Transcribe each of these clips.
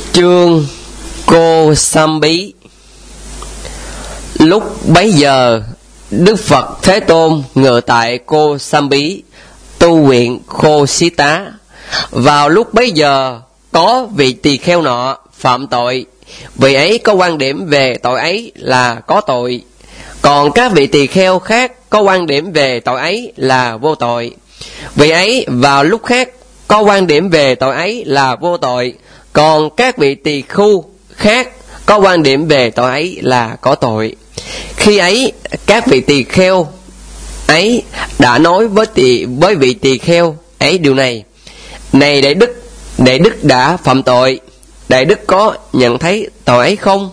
Chương Cô Sam Bí. Lúc bấy giờ, Đức Phật Thế Tôn ngự tại Cô Sam Bí, tu huyện Khô Xí Tá. Vào lúc bấy giờ, có vị tỳ kheo nọ phạm tội. Vị ấy có quan điểm về tội ấy là có tội, còn các vị tỳ kheo khác có quan điểm về tội ấy là vô tội. Vị ấy vào lúc khác có quan điểm về tội ấy là vô tội, còn các vị tỳ khưu khác có quan điểm về tội ấy là có tội. Khi ấy, các vị tỳ kheo ấy đã nói với vị tỳ kheo ấy điều này: Này Đại Đức đã phạm tội, Đại Đức có nhận thấy tội ấy không?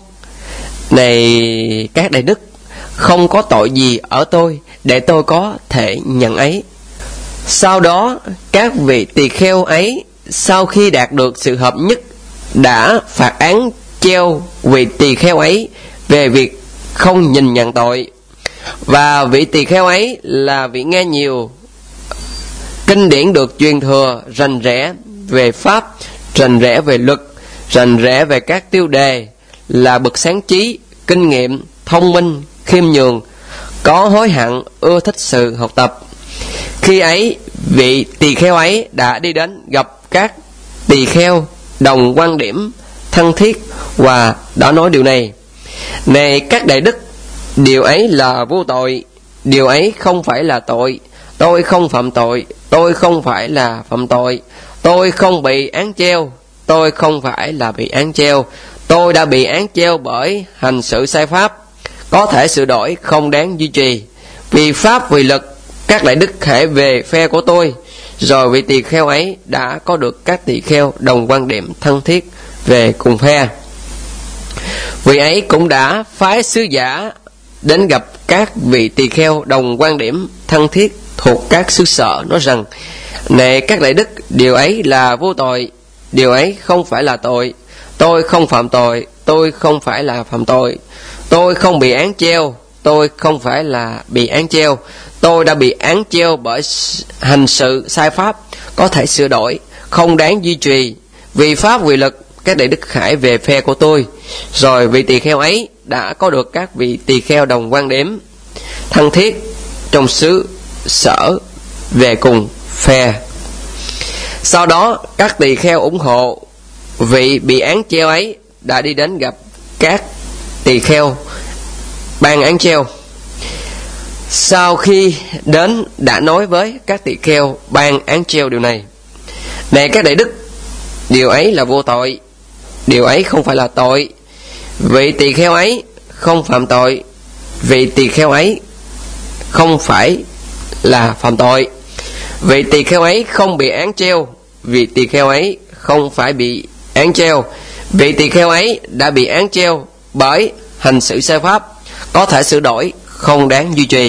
Này các Đại Đức, không có tội gì ở tôi để tôi có thể nhận ấy. Sau đó, các vị tỳ kheo ấy sau khi đạt được sự hợp nhất đã phạt án treo vị tỳ kheo ấy về việc không nhìn nhận tội. Và vị tỳ kheo ấy là vị nghe nhiều kinh điển, được truyền thừa rành rẽ về pháp, rành rẽ về luật, rành rẽ về các tiêu đề, là bậc sáng trí, kinh nghiệm, thông minh, khiêm nhường, có hối hận, ưa thích sự học tập. Khi ấy, vị tỳ kheo ấy đã đi đến gặp các tỳ kheo đồng quan điểm thân thiết và đã nói điều này: Này các Đại Đức, điều ấy là vô tội, điều ấy không phải là tội. Tôi không phạm tội, tôi không phải là phạm tội. Tôi không bị án treo, tôi không phải là bị án treo. Tôi đã bị án treo bởi hành xử sai pháp, có thể sửa đổi, không đáng duy trì. Vì pháp vì lực, các Đại Đức hãy về phe của tôi. Rồi vị tỳ kheo ấy đã có được các tỳ kheo đồng quan điểm thân thiết về cùng phe. Vị ấy cũng đã phái sứ giả đến gặp các vị tỳ kheo đồng quan điểm thân thiết thuộc các xứ sở, nói rằng: Này các Đại Đức, điều ấy là vô tội, điều ấy không phải là tội. Tôi không phạm tội, tôi không phải là phạm tội. Tôi không bị án treo, tôi không phải là bị án treo. Tôi đã bị án treo bởi hành sự sai pháp, có thể sửa đổi, không đáng duy trì. Vì pháp vì lực, các Đại Đức hãy về phe của tôi. Rồi vị tỳ kheo ấy đã có được các vị tỳ kheo đồng quan điểm thân thiết trong xứ sở về cùng phe. Sau đó, các tỳ kheo ủng hộ vị bị án treo ấy đã đi đến gặp các tỳ kheo ban án treo. Sau khi đến đã nói với các tỳ kheo ban án treo điều này: Này các Đại Đức, điều ấy là vô tội, điều ấy không phải là tội. Vị tỳ kheo ấy không phạm tội, vị tỳ kheo ấy không phải là phạm tội. Vị tỳ kheo ấy không bị án treo, vị tỳ kheo ấy không phải bị án treo. Vị tỳ kheo ấy đã bị án treo bởi hành xử sai pháp, có thể sửa đổi, không đáng duy trì.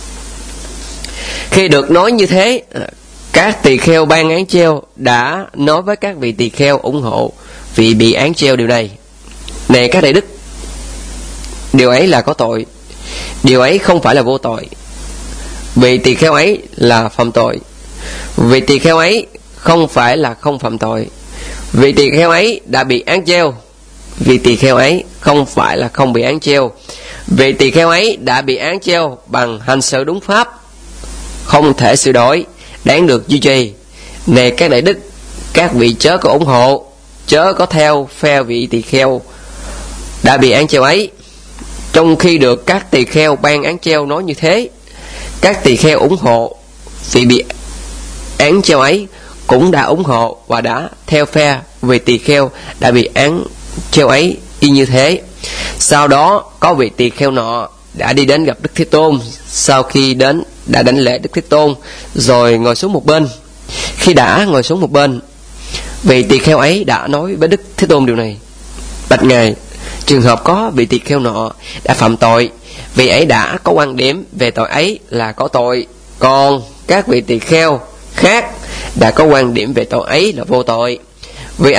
Khi được nói như thế, các tỳ kheo ban án treo đã nói với các vị tỳ kheo ủng hộ vị bị án treo điều này: Này các Đại Đức, điều ấy là có tội, điều ấy không phải là vô tội. Vị tỳ kheo ấy là phạm tội, vị tỳ kheo ấy không phải là không phạm tội. Vị tỳ kheo ấy đã bị án treo, vị tỳ kheo ấy không phải là không bị án treo. Vị tỳ kheo ấy đã bị án treo bằng hành xử đúng pháp, không thể sửa đổi, đáng được duy trì. Này các Đại Đức, các vị chớ có ủng hộ, chớ có theo phe vị tỳ kheo đã bị án treo ấy. Trong khi được các tỳ kheo ban án treo nói như thế, các tỳ kheo ủng hộ vị bị án treo ấy cũng đã ủng hộ và đã theo phe vị tỳ kheo đã bị án treo ấy y như thế. Sau đó có vị tỳ kheo nọ đã đi đến gặp Đức Thế Tôn. Sau khi đến đã đảnh lễ Đức Thế Tôn rồi ngồi xuống một bên. Khi đã ngồi xuống một bên, vị tỳ kheo ấy đã nói với Đức Thế Tôn điều này: Bạch Ngài, trường hợp có vị tỳ kheo nọ đã phạm tội, vị ấy đã có quan điểm về tội ấy là có tội, còn các vị tỳ kheo khác đã có quan điểm về tội ấy là vô tội. Vị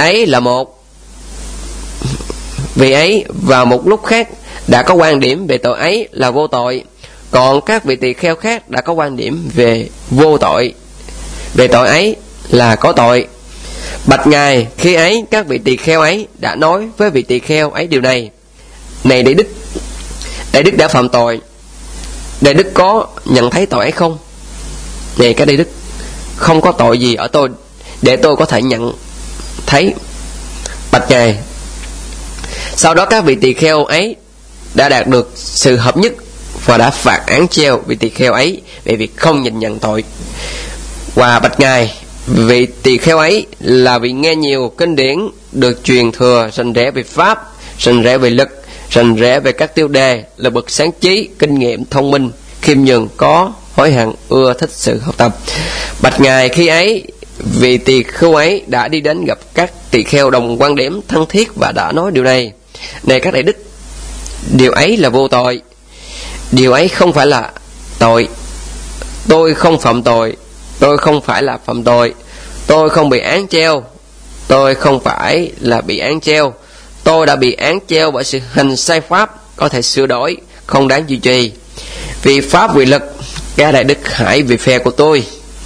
ấy vào một lúc khác đã có quan điểm về tội ấy là vô tội, còn các vị tỳ kheo khác đã có quan điểm về vô tội, về tội ấy là có tội. Bạch Ngài, khi ấy các vị tỳ kheo ấy đã nói với vị tỳ kheo ấy điều này: này Đại Đức đã phạm tội. Đại Đức có nhận thấy tội ấy không? Này các Đại Đức, không có tội gì ở tôi để tôi có thể nhận thấy. Bạch Ngài, sau đó các vị tỳ kheo ấy đã đạt được sự hợp nhất và đã phạt án treo vị tỳ kheo ấy về việc không nhìn nhận tội. Và bạch Ngài, vị tỳ kheo ấy là vị nghe nhiều kinh điển, được truyền thừa, rành rẽ về pháp, rành rẽ về lực, rành rẽ về các tiêu đề, là bậc sáng trí, kinh nghiệm, thông minh, khiêm nhường, có hối hận, ưa thích sự học tập. Bạch Ngài, khi ấy vị tỳ kheo ấy đã đi đến gặp các tỳ kheo đồng quan điểm thân thiết và đã nói điều này: này các Đại Đức, điều ấy là vô tội. Điều ấy không phải là tội. Tôi không phạm tội. Tôi không phải là phạm tội. Tôi không bị án treo. Tôi không phải là bị án treo. Tôi đã bị án treo bởi sự hành sai pháp, có thể sửa đổi, không đáng duy trì. Vì pháp vì lực, các Đại Đức hãy vì phe của tôi.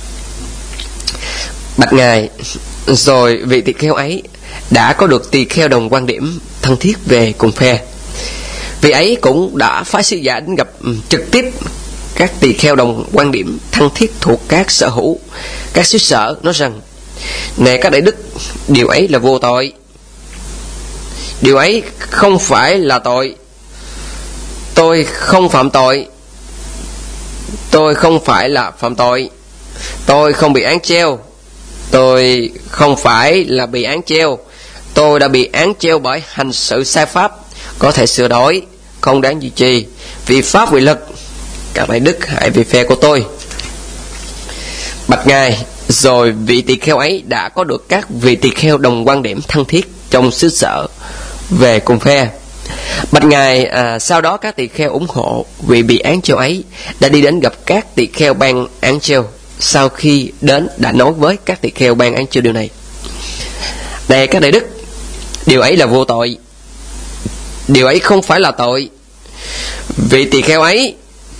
Bạch Ngài, rồi vị tỳ kheo ấy đã có được tỳ kheo đồng quan điểm thân thiết về cùng phe. Vị ấy cũng đã phái sứ giả đến gặp trực tiếp các tỳ kheo đồng quan điểm thân thiết thuộc các sở hữu, các xứ sở, nói rằng: này các Đại Đức, điều ấy là vô tội. Điều ấy không phải là tội. Tôi không phạm tội. Tôi không phải là phạm tội. Tôi không bị án treo. Tôi không phải là bị án treo. Tôi đã bị án treo bởi hành sự sai pháp, có thể sửa đổi, không đáng duy trì. Vì pháp vì lực, các Đại Đức hãy vì phe của tôi. Bạch Ngài, rồi vị tỳ kheo ấy đã có được các vị tỳ kheo đồng quan điểm thân thiết trong xứ sở về cùng phe. Bạch Ngài, sau đó các tỳ kheo ủng hộ vị bị án treo ấy đã đi đến gặp các tỳ kheo ban án treo. Sau khi đến đã nói với các tỳ kheo ban án treo điều này: này các Đại Đức, điều ấy là vô tội. Điều ấy không phải là tội. Vị tỳ kheo ấy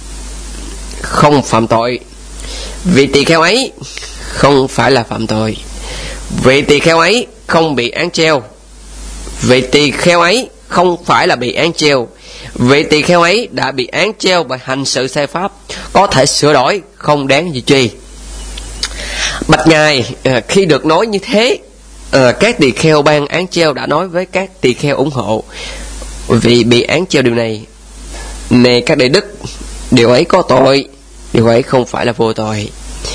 không phạm tội. Vị tỳ kheo ấy không phải là phạm tội. Vị tỳ kheo ấy không bị án treo. Vị tỳ kheo ấy không phải là bị án treo. Vị tỳ kheo ấy đã bị án treo bởi hành sự sai pháp, có thể sửa đổi, không đáng duy trì. Bạch Ngài, khi được nói như thế, các tỳ kheo ban án treo đã nói với các tỳ kheo ủng hộ vì bị án treo điều này: này các Đại Đức, điều ấy có tội. Điều ấy không phải là vô tội.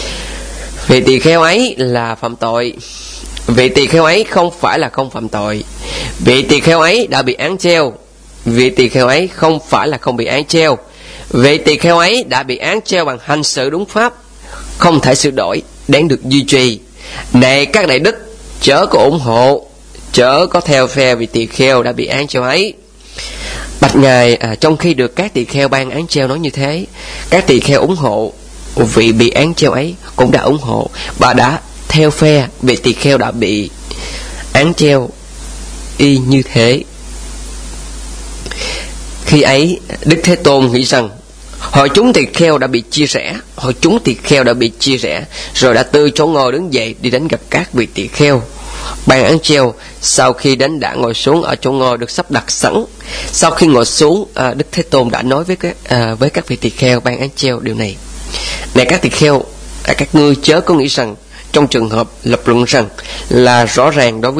Vị tỳ kheo ấy là phạm tội. Vị tỳ kheo ấy không phải là không phạm tội. Vị tỳ kheo ấy đã bị án treo. Vị tỳ kheo ấy không phải là không bị án treo. Vị tỳ kheo ấy đã bị án treo bằng hành sự đúng pháp, không thể sửa đổi, đáng được duy trì. Này các Đại Đức, chớ có ủng hộ, chớ có theo phe vị tỳ kheo đã bị án treo ấy. Bạch Ngài, trong khi được các tỳ kheo ban án treo nói như thế, các tỳ kheo ủng hộ vị bị án treo ấy cũng đã ủng hộ và đã theo phe vị tỳ kheo đã bị án treo y như thế. Khi ấy Đức Thế Tôn nghĩ rằng hội chúng tỳ kheo đã bị chia rẽ, hội chúng tỳ kheo đã bị chia rẽ, rồi đã từ chỗ ngồi đứng dậy đi đến gặp các vị tỳ kheo ban án treo. Sau khi đến đã ngồi xuống ở chỗ ngồi được sắp đặt sẵn. Sau khi ngồi xuống, Đức Thế Tôn đã nói với các vị tỳ kheo ban án treo điều này: này các tỳ kheo, các ngươi chớ có nghĩ rằng trong trường hợp lập luận rằng là rõ ràng đối với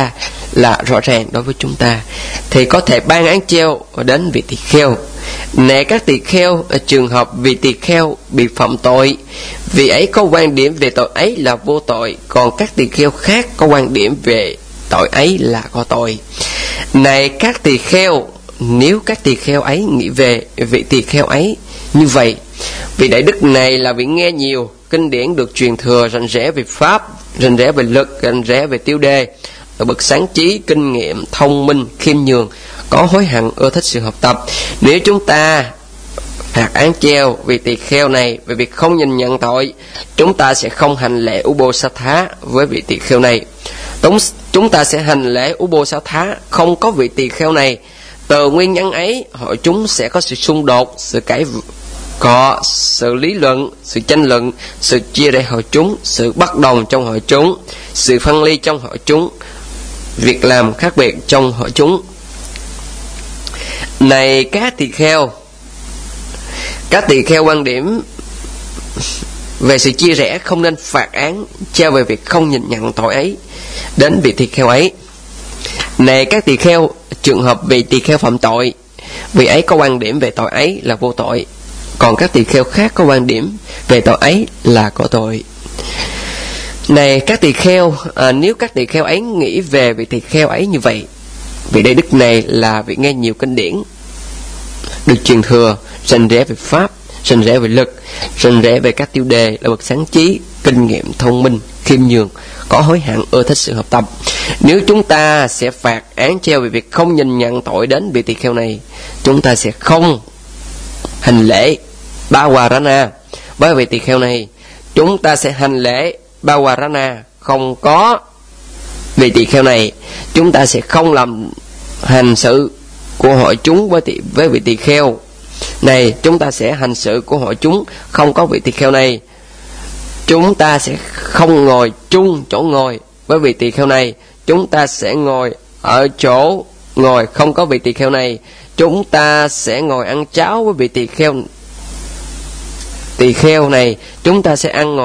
chúng ta thì có thể ban án treo đến vị tỳ kheo. Này các tỳ kheo, trường hợp vị tỳ kheo bị phạm tội, vị ấy có quan điểm về tội ấy là vô tội, còn các tỳ kheo khác có quan điểm về tội ấy là có tội. Này các tỳ kheo, nếu các tỳ kheo ấy nghĩ về vị tỳ kheo ấy như vậy, vị Đại Đức này là vị nghe nhiều kinh điển, được truyền thừa, rành rẽ về pháp, rành rẽ về lực, rành rẽ về tiêu đề, ở bậc sáng trí, kinh nghiệm, thông minh, khiêm nhường, có hối hận, ưa thích sự học tập. Nếu chúng ta phạt án treo vì tỳ kheo này về việc không nhìn nhận tội, chúng ta sẽ không hành lễ Ubosatha với vị tỳ kheo này. Chúng ta sẽ hành lễ Ubosatha không có vị tỳ kheo này. Từ nguyên nhân ấy, hội chúng sẽ có sự xung đột, sự có sự lý luận, sự tranh luận, sự chia rẽ hội chúng, sự bất đồng trong hội chúng, sự phân ly trong hội chúng, việc làm khác biệt trong hội chúng. Này các tỳ kheo quan điểm về sự chia rẽ không nên phạt án treo về việc không nhìn nhận tội ấy đến vị tỳ kheo ấy. Này các tỳ kheo, trường hợp vị tỳ kheo phạm tội, vị ấy có quan điểm về tội ấy là vô tội, còn các tỳ kheo khác có quan điểm về tội ấy là có tội. Này các tỳ kheo, nếu các tỳ kheo ấy nghĩ về vị tỳ kheo ấy như vậy, vị đại đức này là vị nghe nhiều kinh điển, được truyền thừa, rành rẽ về pháp, rành rẽ về lực, rành rẽ về các tiêu đề, là bậc sáng trí, kinh nghiệm, thông minh, khiêm nhường, có hối hận, ưa thích sự học tập. Nếu chúng ta sẽ phạt án treo về việc không nhìn nhận tội đến vị tỳ kheo này, chúng ta sẽ không hành lễ Bawarana với vị tỳ kheo này. Chúng ta sẽ hành lễ Bawarana không có vị tỳ kheo này. Chúng ta sẽ không làm hành sự của hội chúng với vị tỳ kheo này. Chúng ta sẽ hành sự của hội chúng không có vị tỳ kheo này. Chúng ta sẽ không ngồi chung chỗ ngồi với vị tỳ kheo này. Chúng ta sẽ ngồi ở chỗ ngồi không có vị tỳ kheo này. Chúng ta sẽ ngồi ăn cháo với vị tỳ kheo này. Chúng ta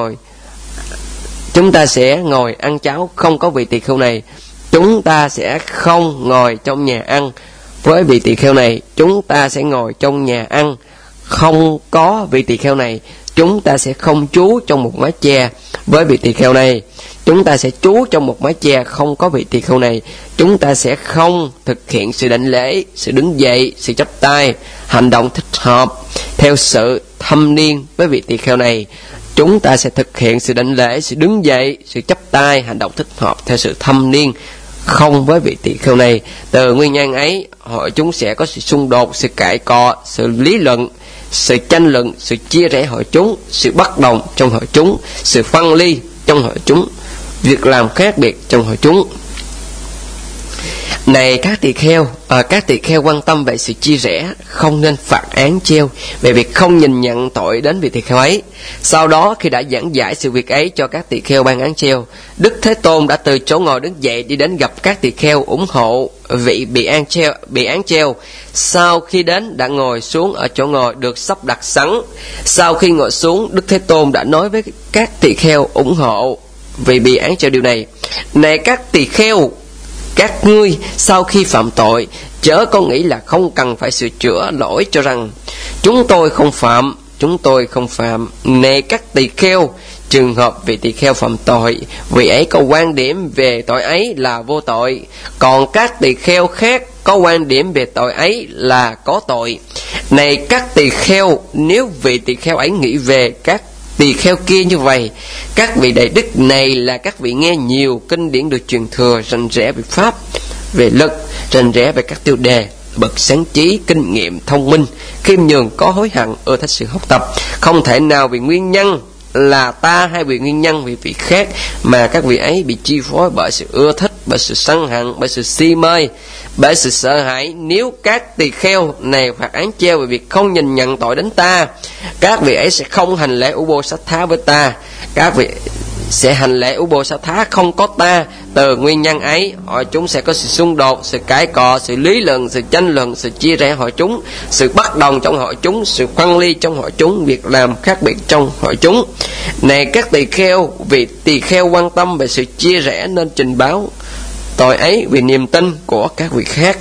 sẽ ngồi ăn cháo không có vị tỳ kheo này. Chúng ta sẽ không ngồi trong nhà ăn với vị tỳ kheo này. Chúng ta sẽ ngồi trong nhà ăn không có vị tỳ kheo này. Chúng ta sẽ không trú trong một mái che với vị tỳ kheo này. Chúng ta sẽ trú trong một mái che không có vị tỳ kheo này. Chúng ta sẽ không thực hiện sự đảnh lễ, sự đứng dậy, sự chắp tay, hành động thích hợp theo sự thâm niên với vị tỳ kheo này. Chúng ta sẽ thực hiện sự đảnh lễ, sự đứng dậy, sự chắp tay, hành động thích hợp theo sự thâm niên không với vị tỳ kheo này. Từ nguyên nhân ấy, hội chúng sẽ có sự xung đột, sự cãi cọ, sự lý luận, sự tranh luận, sự chia rẽ hội chúng, sự bất đồng trong hội chúng, sự phân ly trong hội chúng, việc làm khác biệt trong hội chúng. Này các tỳ kheo quan tâm về sự chia rẽ không nên phạt án treo về việc không nhìn nhận tội đến vị tỳ kheo ấy. Sau đó khi đã giảng giải sự việc ấy cho các tỳ kheo ban án treo, Đức Thế Tôn đã từ chỗ ngồi đứng dậy đi đến gặp các tỳ kheo ủng hộ vị bị án treo. Sau khi đến đã ngồi xuống ở chỗ ngồi được sắp đặt sẵn. Sau khi ngồi xuống, Đức Thế Tôn đã nói với các tỳ kheo ủng hộ vị bị án treo điều này: này các tỳ kheo, các ngươi sau khi phạm tội chớ có nghĩ là không cần phải sửa chữa lỗi cho rằng chúng tôi không phạm. Này các tỳ kheo, trường hợp vị tỳ kheo phạm tội, vị ấy có quan điểm về tội ấy là vô tội, còn các tỳ kheo khác có quan điểm về tội ấy là có tội. Này các tỳ kheo, nếu vị tỳ kheo ấy nghĩ về các tỳ kheo kia như vậy, các vị đại đức này là các vị nghe nhiều kinh điển được truyền thừa, rành rẽ về pháp, về lực, rành rẽ về các tiêu đề, bậc sáng trí, kinh nghiệm, thông minh, khiêm nhường, có hối hận, ưa thích sự học tập. Không thể nào vì nguyên nhân là ta hay vì nguyên nhân vì vị khác mà các vị ấy bị chi phối bởi sự ưa thích, bởi sự sân hận, bởi sự si mê, bởi sự sợ hãi. Nếu các tỳ kheo này phạt án treo về việc không nhìn nhận tội đến ta, các vị ấy sẽ không hành lễ Ubosatha với ta. Các vị sẽ hành lễ Ubosatha không có ta. Từ nguyên nhân ấy, hội chúng sẽ có sự xung đột, sự cãi cọ, sự lý luận, sự tranh luận, sự chia rẽ hội chúng, sự bất đồng trong hội chúng, sự phân ly trong hội chúng, việc làm khác biệt trong hội chúng. Này các tỳ kheo, vì tỳ kheo quan tâm về sự chia rẽ nên trình báo tội ấy vì niềm tin của các vị khác.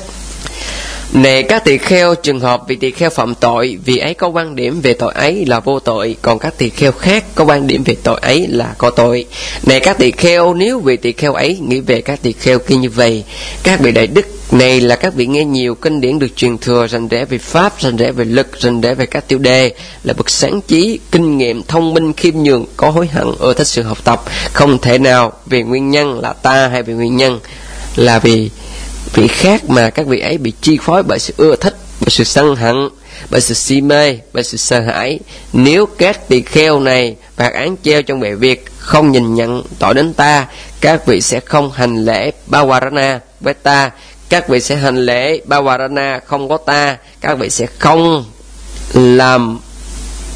Này các tỳ kheo, trường hợp vị tỳ kheo phạm tội, vì ấy có quan điểm về tội ấy là vô tội, còn các tỳ kheo khác có quan điểm về tội ấy là có tội. Này các tỳ kheo, nếu vị tỳ kheo ấy nghĩ về các tỳ kheo kia như vậy, các vị đại đức này là các vị nghe nhiều kinh điển được truyền thừa, rành rẽ về pháp, rành rẽ về lực, rành rẽ về các tiêu đề, là bậc sáng trí, kinh nghiệm, thông minh, khiêm nhường, có hối hận, ưa thích sự học tập. Không thể nào vì nguyên nhân là ta hay vì nguyên nhân là vì vị khác mà các vị ấy bị chi phối bởi sự ưa thích, bởi sự sân hận, bởi sự si mê, bởi sự sợ hãi. Nếu các tỳ kheo này phạt án treo trong về việc không nhìn nhận tội đến ta, các vị sẽ không hành lễ Bawarana với ta. Các vị sẽ hành lễ Bawarana không có ta. Các vị sẽ không làm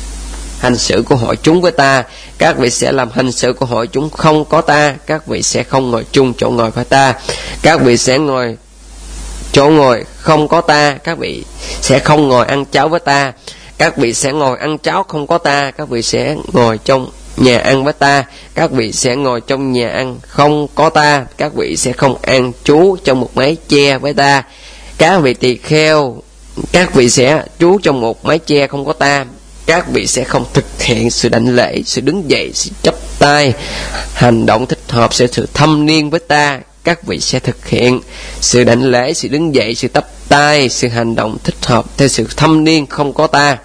hành xử của hội chúng với ta. Các vị sẽ làm hành xử của hội chúng không có ta. Các vị sẽ không ngồi chung chỗ ngồi với ta. Các vị sẽ ngồi chỗ ngồi không có ta. Các vị sẽ không ngồi ăn cháo với ta. Các vị sẽ ngồi ăn cháo không có ta. Các vị sẽ ngồi trong nhà ăn với ta. Các vị sẽ ngồi trong nhà ăn không có ta. Các vị sẽ không an trú trong một mái che với ta. Các vị tỳ kheo, các vị sẽ trú trong một mái che không có ta. Các vị sẽ không thực hiện sự đảnh lễ, sự đứng dậy, sự chắp tay, hành động thích hợp, sự thâm niên với ta. Các vị sẽ thực hiện sự đảnh lễ, sự đứng dậy, sự chắp tay, sự hành động thích hợp theo sự thâm niên không có ta.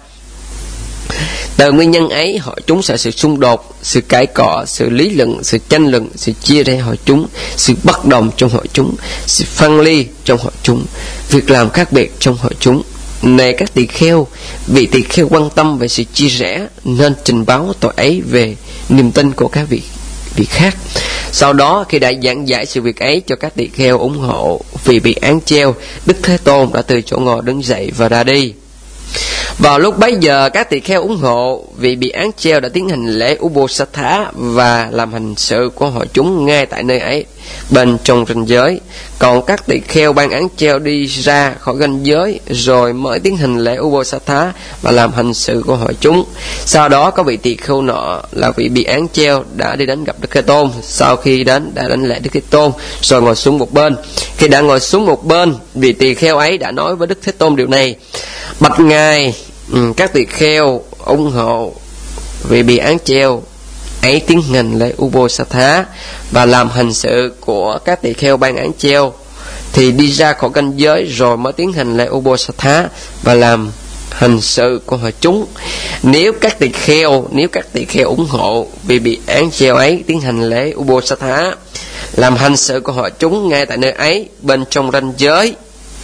Từ nguyên nhân ấy, hội chúng sẽ sự xung đột, sự cãi cọ, sự lý luận, sự tranh luận, sự chia rẽ hội chúng, sự bất đồng trong hội chúng, sự phân ly trong hội chúng, việc làm khác biệt trong hội chúng. Này các tỳ kheo, vị tỳ kheo quan tâm về sự chia rẽ nên trình báo tội ấy về niềm tin của các vị khác. Sau đó khi đã giảng giải sự việc ấy cho các tỳ kheo ủng hộ vì bị án treo, Đức Thế Tôn đã từ chỗ ngồi đứng dậy và ra đi. Vào lúc bấy giờ, các tỳ kheo ủng hộ vì bị án treo đã tiến hành lễ Ubosatha và làm hành sự của hội chúng ngay tại nơi ấy bên trong ranh giới. Còn các tỳ kheo ban án treo đi ra khỏi ranh giới rồi mới tiến hành lễ Ubosatha và làm hành sự của hội chúng. Sau đó có vị tỳ kheo nọ là vị bị án treo đã đi đến gặp Đức Thế Tôn. Sau khi đến đã đảnh lễ Đức Thế Tôn rồi ngồi xuống một bên. Khi đã ngồi xuống một bên, vị tỳ kheo ấy đã nói với Đức Thế Tôn điều này: bạch ngài, các tỳ kheo ủng hộ vì bị án treo ấy tiến hành lễ Ubosatha và làm hành sự của các tỳ kheo ban án treo thì đi ra khỏi ranh giới rồi mới tiến hành lễ Ubosatha và làm hành sự của hội chúng. Nếu các tỳ kheo ủng hộ vì bị án treo ấy tiến hành lễ Ubosatha làm hành sự của hội chúng ngay tại nơi ấy bên trong ranh giới,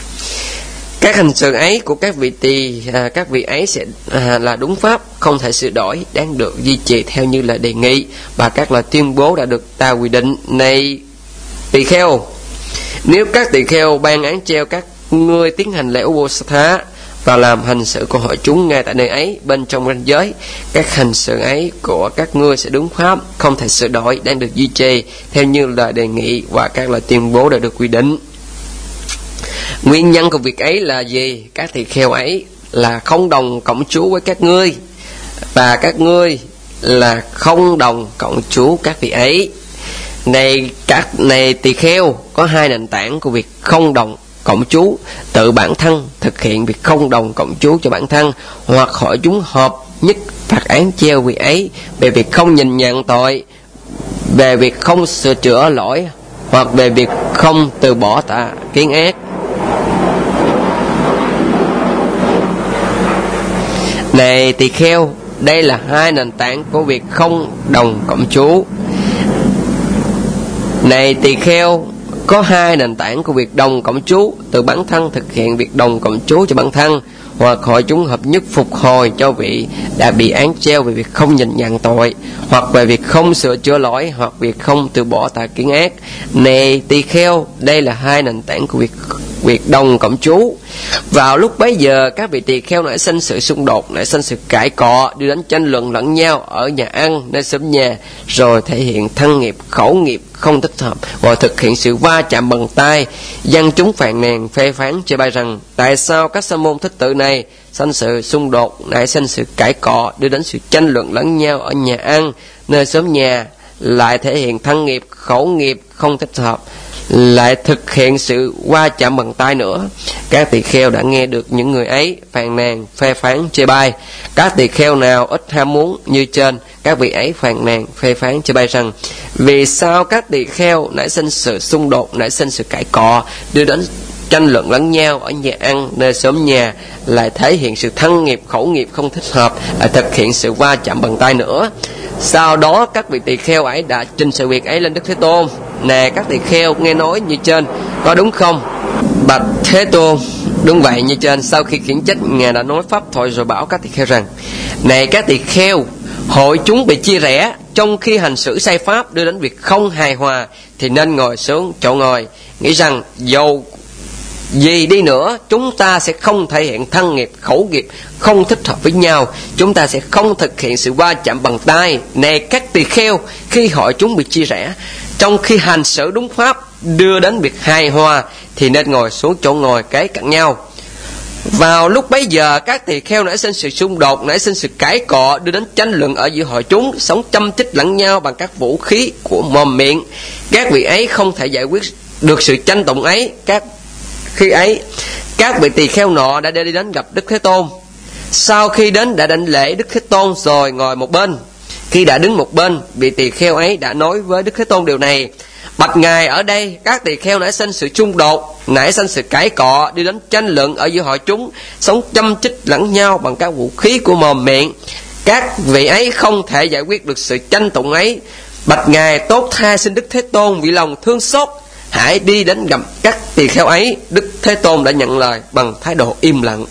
các hành sự ấy của các vị ấy sẽ là đúng pháp, không thể sửa đổi, đang được duy trì theo như là đề nghị và các lời tuyên bố đã được ta quy định. Này tỳ kheo, nếu các tỳ kheo ban án treo các ngươi tiến hành lễ Ubosatha và làm hành sự của hội chúng ngay tại nơi ấy bên trong ranh giới, các hành sự ấy của các ngươi sẽ đúng pháp, không thể sửa đổi, đang được duy trì theo như là đề nghị và các lời tuyên bố đã được quy định. Nguyên nhân của việc ấy là gì? Các tỳ kheo ấy là không đồng cộng trú với các ngươi và các ngươi là không đồng cộng trú các vị ấy. Này tỳ kheo, có hai nền tảng của việc không đồng cộng trú: tự bản thân thực hiện việc không đồng cộng trú cho bản thân, hoặc hội chúng hợp nhất phạt án treo vị ấy về việc không nhìn nhận tội, về việc không sửa chữa lỗi, hoặc về việc không từ bỏ tà kiến ác. Này tỳ kheo, đây là hai nền tảng của việc không đồng cộng trú. Này tỳ kheo, có hai nền tảng của việc đồng cộng trú: từ bản thân thực hiện việc đồng cộng trú cho bản thân, hoặc hội chúng hợp nhất phục hồi cho vị đã bị án treo về việc không nhìn nhận tội, hoặc về việc không sửa chữa lỗi, hoặc việc không từ bỏ tà kiến ác. Này tỳ kheo, đây là hai nền tảng của việc đồng cộng trú. Vào lúc bấy giờ, các vị tỳ kheo nảy sinh sự xung đột, nảy sinh sự cãi cọ, đi đến tranh luận lẫn nhau ở nhà ăn, nơi xóm nhà, rồi thể hiện thân nghiệp, khẩu nghiệp không thích hợp, và thực hiện sự va chạm bằng tay. Dân chúng phàn nàn phê phán chê bai rằng: tại sao các sa môn thích tự này sinh sự xung đột, nảy sinh sự cãi cọ, đưa đến sự tranh luận lẫn nhau ở nhà ăn, nơi xóm nhà, lại thể hiện thân nghiệp, khẩu nghiệp không thích hợp, lại thực hiện sự va chạm bằng tay nữa. Các tỳ kheo đã nghe được những người ấy phàn nàn phê phán chê bai. Các tỳ kheo nào ít ham muốn như trên, các vị ấy phàn nàn phê phán chê bai rằng: vì sao các tỳ kheo nảy sinh sự xung đột, nảy sinh sự cãi cọ, đưa đến tranh luận lẫn nhau ở nhà ăn, nơi xóm nhà, lại thể hiện sự thân nghiệp, khẩu nghiệp không thích hợp, lại thực hiện sự va chạm bằng tay nữa. Sau đó các vị tỳ kheo ấy đã trình sự việc ấy lên Đức Thế Tôn. Nè các tỳ kheo, nghe nói như trên có đúng không? Bạch Thế Tôn, đúng vậy như trên. Sau khi khiển trách, Ngài đã nói pháp thoại rồi bảo các tỳ kheo rằng: này các tỳ kheo, hội chúng bị chia rẽ, trong khi hành xử sai pháp đưa đến việc không hài hòa thì nên ngồi xuống chỗ ngồi, nghĩ rằng dầu gì đi nữa, chúng ta sẽ không thể hiện thân nghiệp, khẩu nghiệp không thích hợp với nhau. Chúng ta sẽ không thực hiện sự va chạm bằng tay. Này các tỳ kheo, khi hội chúng bị chia rẽ, trong khi hành xử đúng pháp đưa đến việc hài hòa, thì nên ngồi xuống chỗ ngồi kế cạnh nhau. Vào lúc bấy giờ, các tỳ kheo nảy sinh sự xung đột, nảy sinh sự cãi cọ, đưa đến tranh luận ở giữa hội chúng, sống châm chích lẫn nhau bằng các vũ khí của mồm miệng. Các vị ấy không thể giải quyết được sự tranh tụng ấy. Khi ấy, các vị tỳ kheo nọ đã đi đến gặp Đức Thế Tôn. Sau khi đến đã đảnh lễ Đức Thế Tôn rồi ngồi một bên. Khi đã đứng một bên, vị tỳ kheo ấy đã nói với Đức Thế Tôn điều này: bạch ngài, ở đây các tỳ kheo nảy sinh sự xung đột, nảy sinh sự cãi cọ, đi đến tranh luận ở giữa hội chúng, sống châm chích lẫn nhau bằng các vũ khí của mồm miệng. Các vị ấy không thể giải quyết được sự tranh tụng ấy. Bạch ngài, tốt tha xin Đức Thế Tôn vì lòng thương xót, hãy đi đến gặp các tỳ kheo ấy. Đức Thế Tôn đã nhận lời bằng thái độ im lặng.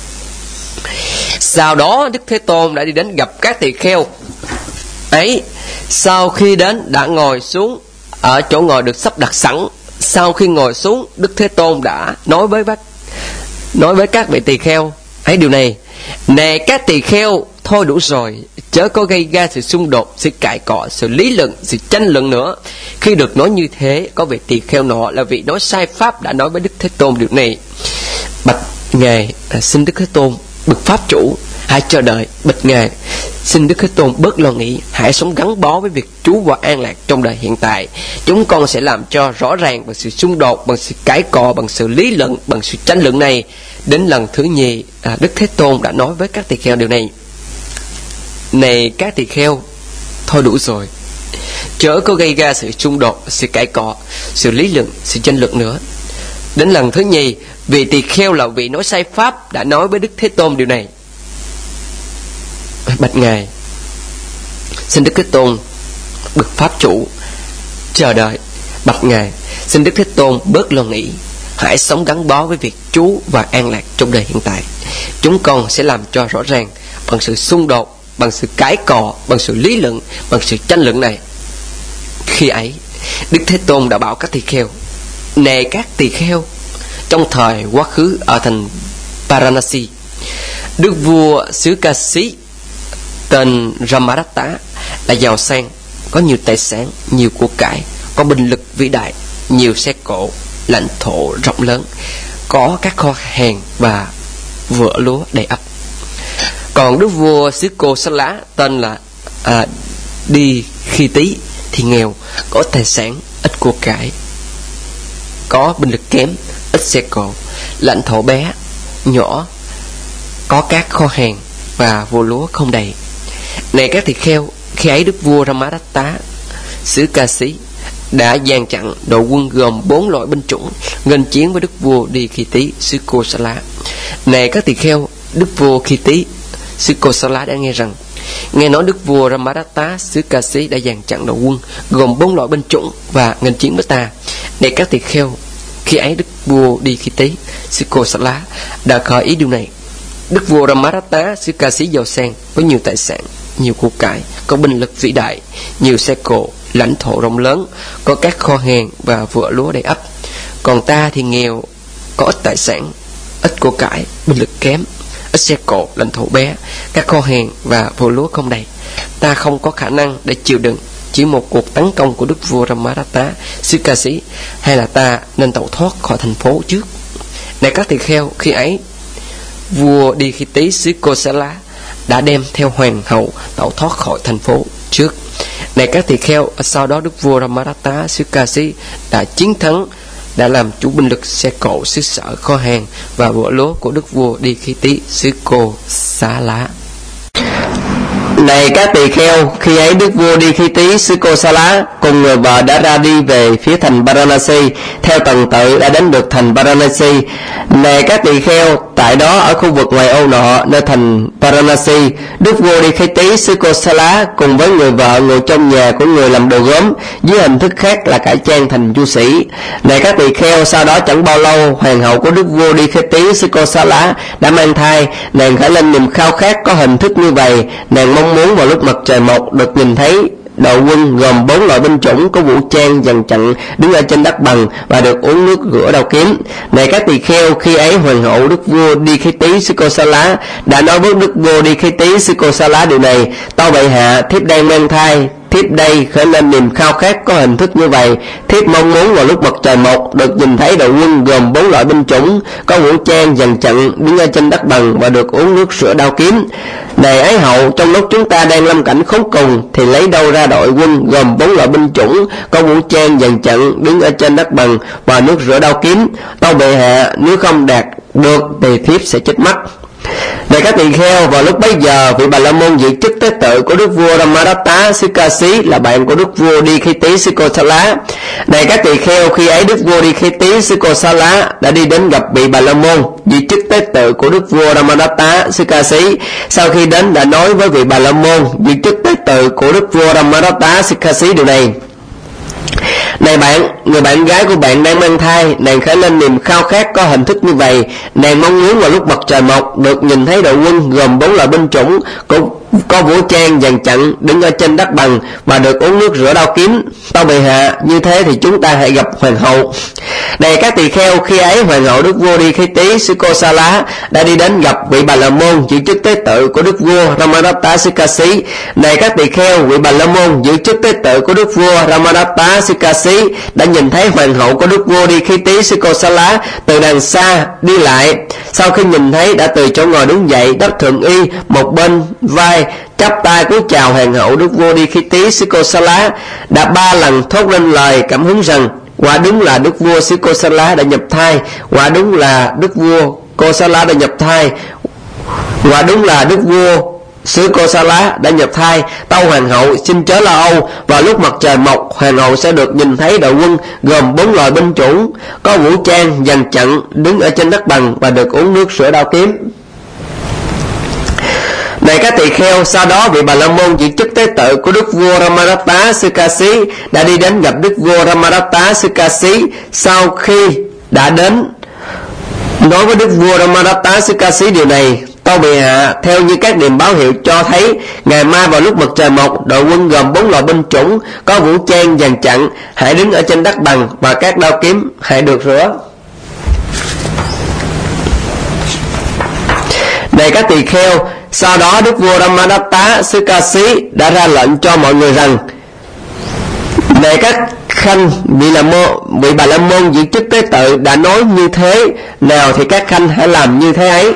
Sau đó Đức Thế Tôn đã đi đến gặp các tỳ kheo ấy. Sau khi đến đã ngồi xuống ở chỗ ngồi được sắp đặt sẵn. Sau khi ngồi xuống, Đức Thế Tôn đã nói với các vị tỳ kheo ấy điều này: này các tỳ kheo, thôi đủ rồi, chớ có gây ra sự xung đột, sự cãi cọ, sự lý luận, sự tranh luận nữa. Khi được nói như thế, có vị tỳ kheo nọ là vị nói sai pháp đã nói với Đức Thế Tôn điều này: bạch ngài, xin Đức Thế Tôn bậc pháp chủ, hãy chờ đợi. Bạch ngài, xin Đức Thế Tôn bớt lo nghĩ, hãy sống gắn bó với việc trú và an lạc trong đời hiện tại. Chúng con sẽ làm cho rõ ràng bằng sự xung đột, bằng sự cãi cọ, bằng sự lý luận, bằng sự tranh luận này. Đến lần thứ nhì, Đức Thế Tôn đã nói với các tỳ kheo điều này: này các tỳ kheo, thôi đủ rồi, chớ có gây ra sự xung đột, sự cãi cọ, sự lý luận, sự tranh luận nữa. Đến lần thứ nhì, vị tỳ kheo là vị nói sai pháp đã nói với Đức Thế Tôn điều này: bạch ngài, xin Đức Thế Tôn bậc pháp chủ, chờ đợi. Bạch ngài, xin Đức Thế Tôn bớt lo nghĩ, hãy sống gắn bó với việc trú và an lạc trong đời hiện tại. Chúng con sẽ làm cho rõ ràng bằng sự xung đột, bằng sự cãi cọ, bằng sự lý luận, bằng sự tranh luận này. Khi ấy, Đức Thế Tôn đã bảo các tỳ kheo: này các tỳ kheo, trong thời quá khứ ở thành Varanasi, đức vua xứ Kasi tên Ramadatta là giàu sang, có nhiều tài sản, nhiều của cải, có binh lực vĩ đại, nhiều xe cộ, lãnh thổ rộng lớn, có các kho hàng và vựa lúa đầy ắp. Còn đức vua xứ Kosala tên là Đi Khi Tý thì nghèo, có tài sản, ít của cải, có binh lực kém, ít xe cộ, lãnh thổ bé, nhỏ, có các kho hàng và vựa lúa không đầy. Này các tỳ kheo, khi ấy đức vua Ramadatta xứ Kasi đã dàn chặn đội quân gồm 4 loại binh chủng nghênh chiến với đức vua Đi Khi Tý xứ Kosala. Này các tỳ kheo, đức vua Khi Tý xứ Kosala đã nghe nói đức vua Ramadatta xứ Kasi đã dàn chặn đội quân gồm 4 loại binh chủng và nghênh chiến với ta. Này các tỳ kheo, khi ấy đức vua Đi Khi Tý xứ Kosala đã khởi ý điều này: đức vua Ramadatta xứ Kasi giàu sang, có nhiều tài sản, nhiều của cải, có binh lực vĩ đại, nhiều xe cộ, lãnh thổ rộng lớn, có các kho hàng và vựa lúa đầy ắp. Còn ta thì nghèo, có ít tài sản, ít của cải, binh lực kém, ít xe cộ, lãnh thổ bé, các kho hàng và vựa lúa không đầy. Ta không có khả năng để chịu đựng chỉ một cuộc tấn công của đức vua Ramadatta xứ Kasi, hay là ta nên tẩu thoát khỏi thành phố trước. Này các tỳ kheo, khi ấy vua Đi Khi Tý xứ Kosala đã đem theo hoàng hậu tẩu thoát khỏi thành phố trước. Này các tỳ kheo, sau đó đức vua Ramadatta xứ Kasi đã chiến thắng, đã làm chủ binh lực, xe cộ, xứ sở, kho hàng và vựa lúa của đức vua Đi Khi Tý xứ Kosala. Này các tỳ kheo, khi ấy đức vua Đi Khi Tý xứ Kosala cùng người vợ đã ra đi về phía thành Varanasi, theo tuần tự đã đến được thành Varanasi. Này các tỳ kheo, tại đó ở khu vực ngoài ô nọ nơi thành Varanasi, đức vua Đi Khi Tý xứ Kosala cùng với người vợ ngồi trong nhà của người làm đồ gốm, dưới hình thức khác là cải trang thành du sĩ. Này các tỳ kheo, sau đó chẳng bao lâu, hoàng hậu của đức vua Đi Khi Tý xứ Kosala đã mang thai. Nàng khởi lên niềm khao khát có hình thức như vậy. Nàng mong muốn vào lúc mặt trời mọc được nhìn thấy đội quân gồm 4 loại binh chủng có vũ trang dần chặn đứng ở trên đất bằng và được uống nước rửa đao kiếm. Này các tỳ kheo, khi ấy hoàng hậu đức vua Dikshiti Sikosala đã nói với đức vua Dikshiti Sikosala điều này: tâu bệ hạ, thiếp đang mang thai, thiếp đây khởi lên niềm khao khát có hình thức như vậy. Thiếp mong muốn vào lúc mặt trời mọc được nhìn thấy đội quân gồm 4 loại binh chủng có vũ trang dần chặn đứng ở trên đất bằng và được uống nước sữa đao kiếm. Này ái hậu, trong lúc chúng ta đang lâm cảnh khốn cùng thì lấy đâu ra đội quân gồm 4 loại binh chủng có vũ trang dần chặn đứng ở trên đất bằng và nước rửa đao kiếm? Tâu bệ hạ, nếu không đạt được thì thiếp sẽ chết mất. Này các tỳ kheo, vào lúc bấy giờ vị Bà La Môn giữ chức tế tự của đức vua Ramadatta Sikasi là bạn của đức vua Dikshiti Sikosala. Này các tỳ kheo, khi ấy đức vua Dikshiti Sikosala đã đi đến gặp vị Bà La Môn giữ chức tế tự của đức vua Ramadatta Sikasi. Sau khi đến đã nói với vị Bà La Môn giữ chức tế tự của đức vua Ramadatta Sikasi điều này: này bạn, người bạn gái của bạn đang mang thai, nàng khởi lên niềm khao khát có hình thức như vậy. Nàng mong muốn vào lúc mặt trời mọc được nhìn thấy đội quân gồm 4 loại binh chủng có vũ trang dần chặn đứng ở trên đất bằng và được uống nước rửa đao kiếm. Tâu bệ hạ, như thế thì chúng ta hãy gặp hoàng hậu. Này các tỳ kheo, khi ấy hoàng hậu đức vua Dikshiti Sikosala đã đi đến gặp vị Bà La Môn giữ chức tế tự của đức vua Ramadatta Sikasi. Này các tỳ kheo, vị Bà La Môn giữ chức tế tự của đức vua Ramadatta Sikasi đã nhìn thấy hoàng hậu của đức vua Dikshiti Sikosala từ đằng xa đi lại. Sau khi nhìn thấy đã từ chỗ ngồi đứng dậy, đắp thượng y một bên vai, chắp tay cúi chào hoàng hậu đức vua Dikshiti Sikosala, đã 3 lần thốt lên lời cảm hứng rằng: quả đúng là đức vua Sikosala đã nhập thai, quả đúng là đức vua Kosala đã nhập thai, quả đúng là đức vua xứ Kosala đã nhập thai. Tâu hoàng hậu, xin chớ lo âu, vào lúc mặt trời mọc hoàng hậu sẽ được nhìn thấy đội quân gồm 4 loại binh chủng có vũ trang dần chặn đứng ở trên đất bằng và được uống nước sữa đao kiếm. Này các tỳ kheo, sau đó vị Bà La Môn giữ chức tế tự của đức vua Ramadatta Sikasi đã đi đến gặp đức vua Ramadatta Sikasi. Sau khi đã đến nói với đức vua Ramadatta Sikasi điều này: tâu bệ hạ, theo như các điềm báo hiệu cho thấy, ngày mai vào lúc mặt trời mọc, đội quân gồm 4 loại binh chủng có vũ trang dàn chặn hãy đứng ở trên đất bằng và các đao kiếm hãy được rửa. Này các tỳ kheo, sau đó đức vua Ramadatta Sikasi đã ra lệnh cho mọi người rằng: này các khanh, vị Bà La Môn giữ chức tế tự đã nói như thế nào thì các khanh hãy làm như thế ấy.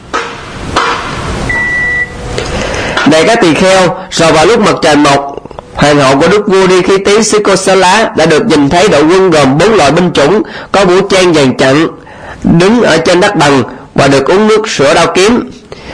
Này các tỳ kheo, rồi vào lúc mặt trời mọc, hoàng hậu của đức vua Dikshiti Sikosala đã được nhìn thấy đội quân gồm 4 loại binh chủng có vũ trang dàn chặn đứng ở trên đất bằng và được uống nước sữa đao kiếm.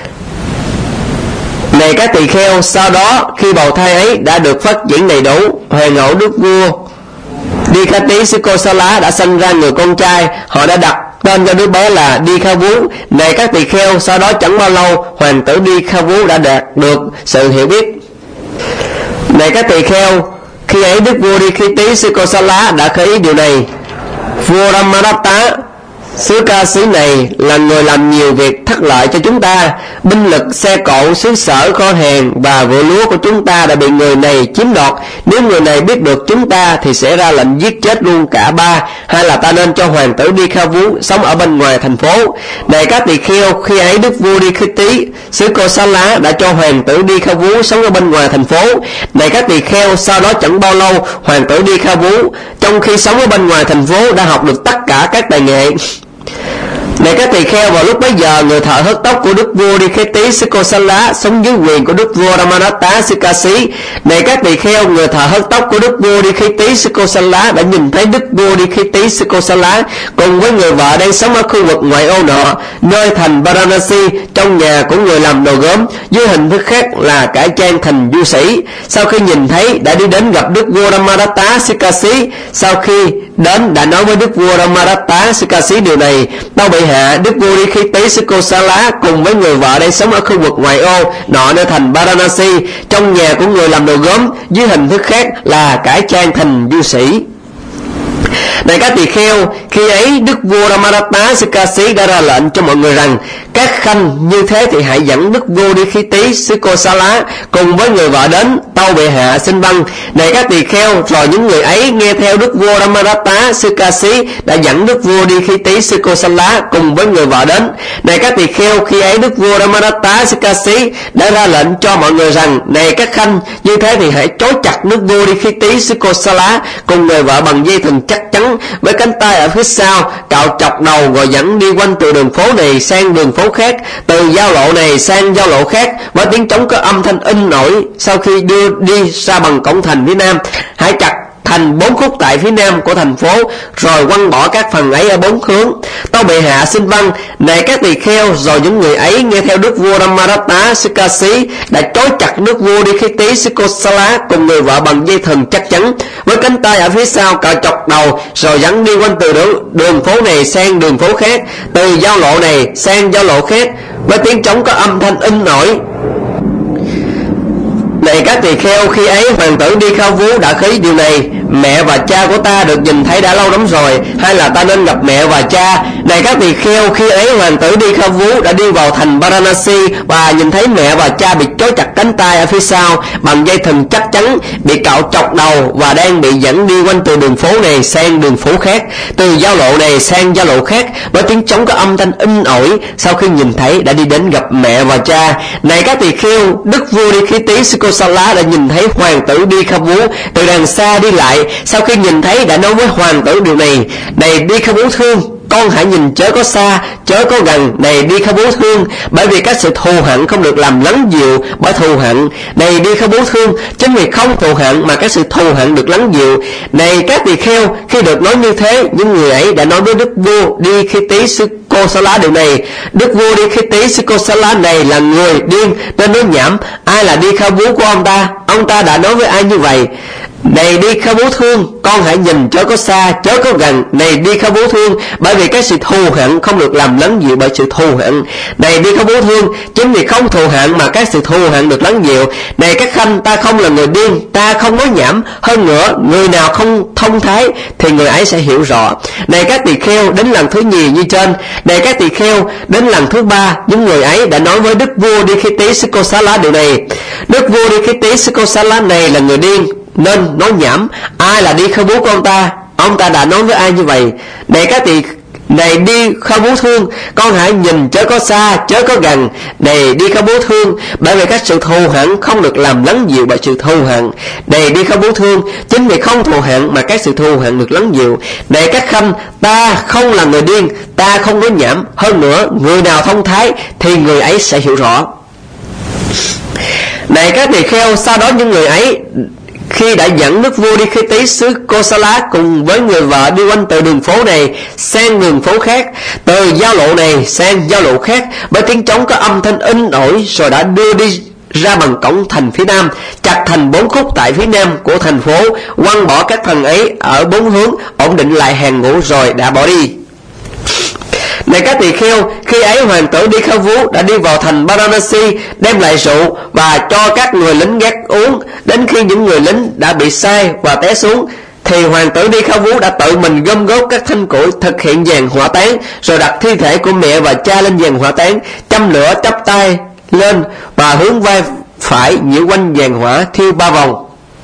Này các tỳ kheo, sau đó khi bào thai ấy đã được phát triển đầy đủ, hoàng hậu đức vua Dikshiti Sikosala đã sinh ra người con trai. Họ đã đặt tên cho đứa bé là Dikhavu. Này các tỳ kheo, sau đó chẳng bao lâu hoàng tử Dikhavu đã đạt được sự hiểu biết. Này các tỳ kheo, khi ấy đức vua Dikshiti Sikosala đã khởi ý điều này: vua Ramadatta Sikasi này là người làm nhiều việc thất lợi cho chúng ta. Binh lực, xe cộ, xứ sở, kho hàng và vựa lúa của chúng ta đã bị người này chiếm đoạt. Nếu người này biết được chúng ta thì sẽ ra lệnh giết chết luôn cả ba, hay là ta nên cho hoàng tử Dikhavu sống ở bên ngoài thành phố. Này các tỳ kheo, khi ấy đức vua Dikshiti xứ Kosala đã cho hoàng tử Dikhavu sống ở bên ngoài thành phố. Này các tỳ kheo, sau đó chẳng bao lâu hoàng tử Dikhavu trong khi sống ở bên ngoài thành phố đã học được tất cả các tài nghệ. Này các tỳ kheo, vào lúc bấy giờ người thợ hớt tóc của đức vua Dikshiti Sikosala sống dưới quyền của đức vua Ramadatta Sikasi. Này các tỳ kheo, người thợ hớt tóc của đức vua Dikshiti Sikosala đã nhìn thấy đức vua Dikshiti Sikosala cùng với người vợ đang sống ở khu vực ngoại ô nọ, nơi thành Varanasi, trong nhà của người làm đồ gốm, dưới hình thức khác là cải trang thành du sĩ. Sau khi nhìn thấy đã đi đến gặp đức vua Ramadatta Sikasi. Sau khi đến đã nói với đức vua Ramadatta Sikasi điều này: tâu bệ hạ, đức vua Dikshiti Sikosala cùng với người vợ đang sống ở khu vực ngoại ô nọ nơi thành Varanasi, trong nhà của người làm đồ gốm, dưới hình thức khác là cải trang thành du sĩ. Này các tỳ kheo, khi ấy Đức vua Ramadatta Sikasi đã ra lệnh cho mọi người rằng các khanh như thế thì hãy dẫn Đức vua đi Khí Tí xứ Kosala cùng với người vợ đến. Tâu bệ hạ xin vâng. Này các tỳ kheo, rồi những người ấy nghe theo Đức vua Ramadatta Sikasi đã dẫn Đức vua đi Khí Tí xứ Kosala cùng với người vợ đến. Này các tỳ kheo, khi ấy Đức vua Ramadatta Sikasi đã ra lệnh cho mọi người rằng này các khanh như thế thì hãy trói chặt Đức vua đi Khí Tí xứ Kosala cùng người vợ bằng dây thừng chắc chắn, với cánh tay ở phía sau, cạo chọc đầu rồi dẫn đi quanh từ đường phố này sang đường phố khác, từ giao lộ này sang giao lộ khác, với tiếng trống có âm thanh in nổi. Sau khi đưa đi ra bằng cổng thành phía nam, hãy chặt thành 4 khúc tại phía nam của thành phố, rồi quăng bỏ các phần ấy ở 4 hướng. Tâu bệ hạ xin vâng. Này các tỳ kheo, rồi những người ấy nghe theo Đức vua Ramadatta Sikasi đã trói chặt Đức vua đi Khí Tí xứ Kosala cùng người vợ bằng dây thừng chắc chắn, với cánh tay ở phía sau, cạo chọc đầu, rồi dẫn đi quanh từ đường phố này sang đường phố khác, từ giao lộ này sang giao lộ khác, với tiếng trống có âm thanh in nổi. Này các tỳ kheo, khi ấy hoàng tử đi khao vú đã thấy điều này. Mẹ và cha của ta được nhìn thấy đã lâu lắm rồi, hay là ta nên gặp mẹ và cha? Này các tỳ kheo, khi ấy hoàng tử đi khao vú đã đi vào thành Varanasi và nhìn thấy mẹ và cha bị trói chặt cánh tay ở phía sau bằng dây thừng chắc chắn, bị cạo chọc đầu và đang bị dẫn đi quanh từ đường phố này sang đường phố khác, từ giao lộ này sang giao lộ khác, với tiếng trống có âm thanh in ỏi. Sau khi nhìn thấy đã đi đến gặp mẹ và cha. Này các tỳ kheo, Đức vua đi Khí Tí xứ Kosala đã nhìn thấy hoàng tử đi khao vú từ đằng xa đi lại. Sau khi nhìn thấy đã nói với hoàng tử điều này: này đi khao vú thương, con hãy nhìn chớ có xa chớ có gần. Này đi khao vú thương, bởi vì các sự thù hận không được làm lắng dịu bởi thù hận. Này đi khao vú thương, chính vì không thù hận mà các sự thù hận được lắng dịu. Này các tỳ kheo, khi được nói như thế, những người ấy đã nói với Đức vua đi Khí Tí xứ Kosala điều này: Đức vua đi Khí Tí xứ Kosala này là người điên nên nói nhảm. Ai là đi khao vú của ông ta? Ông ta đã nói với ai như vậy? Này đi khao vú thương, con hãy nhìn chớ có xa chớ có gần. Này đi khao vú thương, bởi vì cái sự thù hận không được làm lắng dịu bởi sự thù hận. Này đi khao vú thương, chính vì không thù hận mà các sự thù hận được lắng dịu. Này các khanh, ta không là người điên, ta không nói nhảm. Hơn nữa, người nào không thông thái thì người ấy sẽ hiểu rõ. Này các tỳ kheo, đến lần thứ nhì như trên. Này các tỳ kheo, đến lần thứ ba, những người ấy đã nói với Đức vua đi Khí Tí xứ Kosala điều này: Đức vua đi Khí Tí xứ Kosala này là người điên nên nói nhảm. Ai là đi khao vú của ông ta? Ông ta đã nói với ai như vậy? Này các tỳ này đi khao vú thương, con hãy nhìn chớ có xa chớ có gần. Này đi khao vú thương, bởi vì các sự thù hận không được làm lắng dịu bởi sự thù hận. Này đi khao vú thương, chính vì không thù hận mà các sự thù hận được lắng dịu. Này các khanh, ta không là người điên, ta không nói nhảm. Hơn nữa, người nào thông thái thì người ấy sẽ hiểu rõ. Này các tỳ kheo, sau đó những người ấy khi đã dẫn Đức vua đi Khí Tí xứ Kosala cùng với người vợ đi quanh từ đường phố này sang đường phố khác, từ giao lộ này sang giao lộ khác, với tiếng trống có âm thanh in ỏi, rồi đã đưa đi ra bằng cổng thành phía nam, chặt thành 4 khúc tại phía nam của thành phố, quăng bỏ các phần ấy ở 4 hướng, ổn định lại hàng ngũ rồi đã bỏ đi. Này các tỳ kheo, khi ấy hoàng tử đi khao vú đã đi vào thành Varanasi, đem lại rượu và cho các người lính gác uống. Đến khi những người lính đã bị say và té xuống, thì hoàng tử đi khao vú đã tự mình gom góp các thanh củi, thực hiện dàn hỏa táng, rồi đặt thi thể của mẹ và cha lên dàn hỏa táng, châm lửa, chắp tay lên và hướng vai phải nhiễu quanh dàn hỏa thiêu 3 vòng.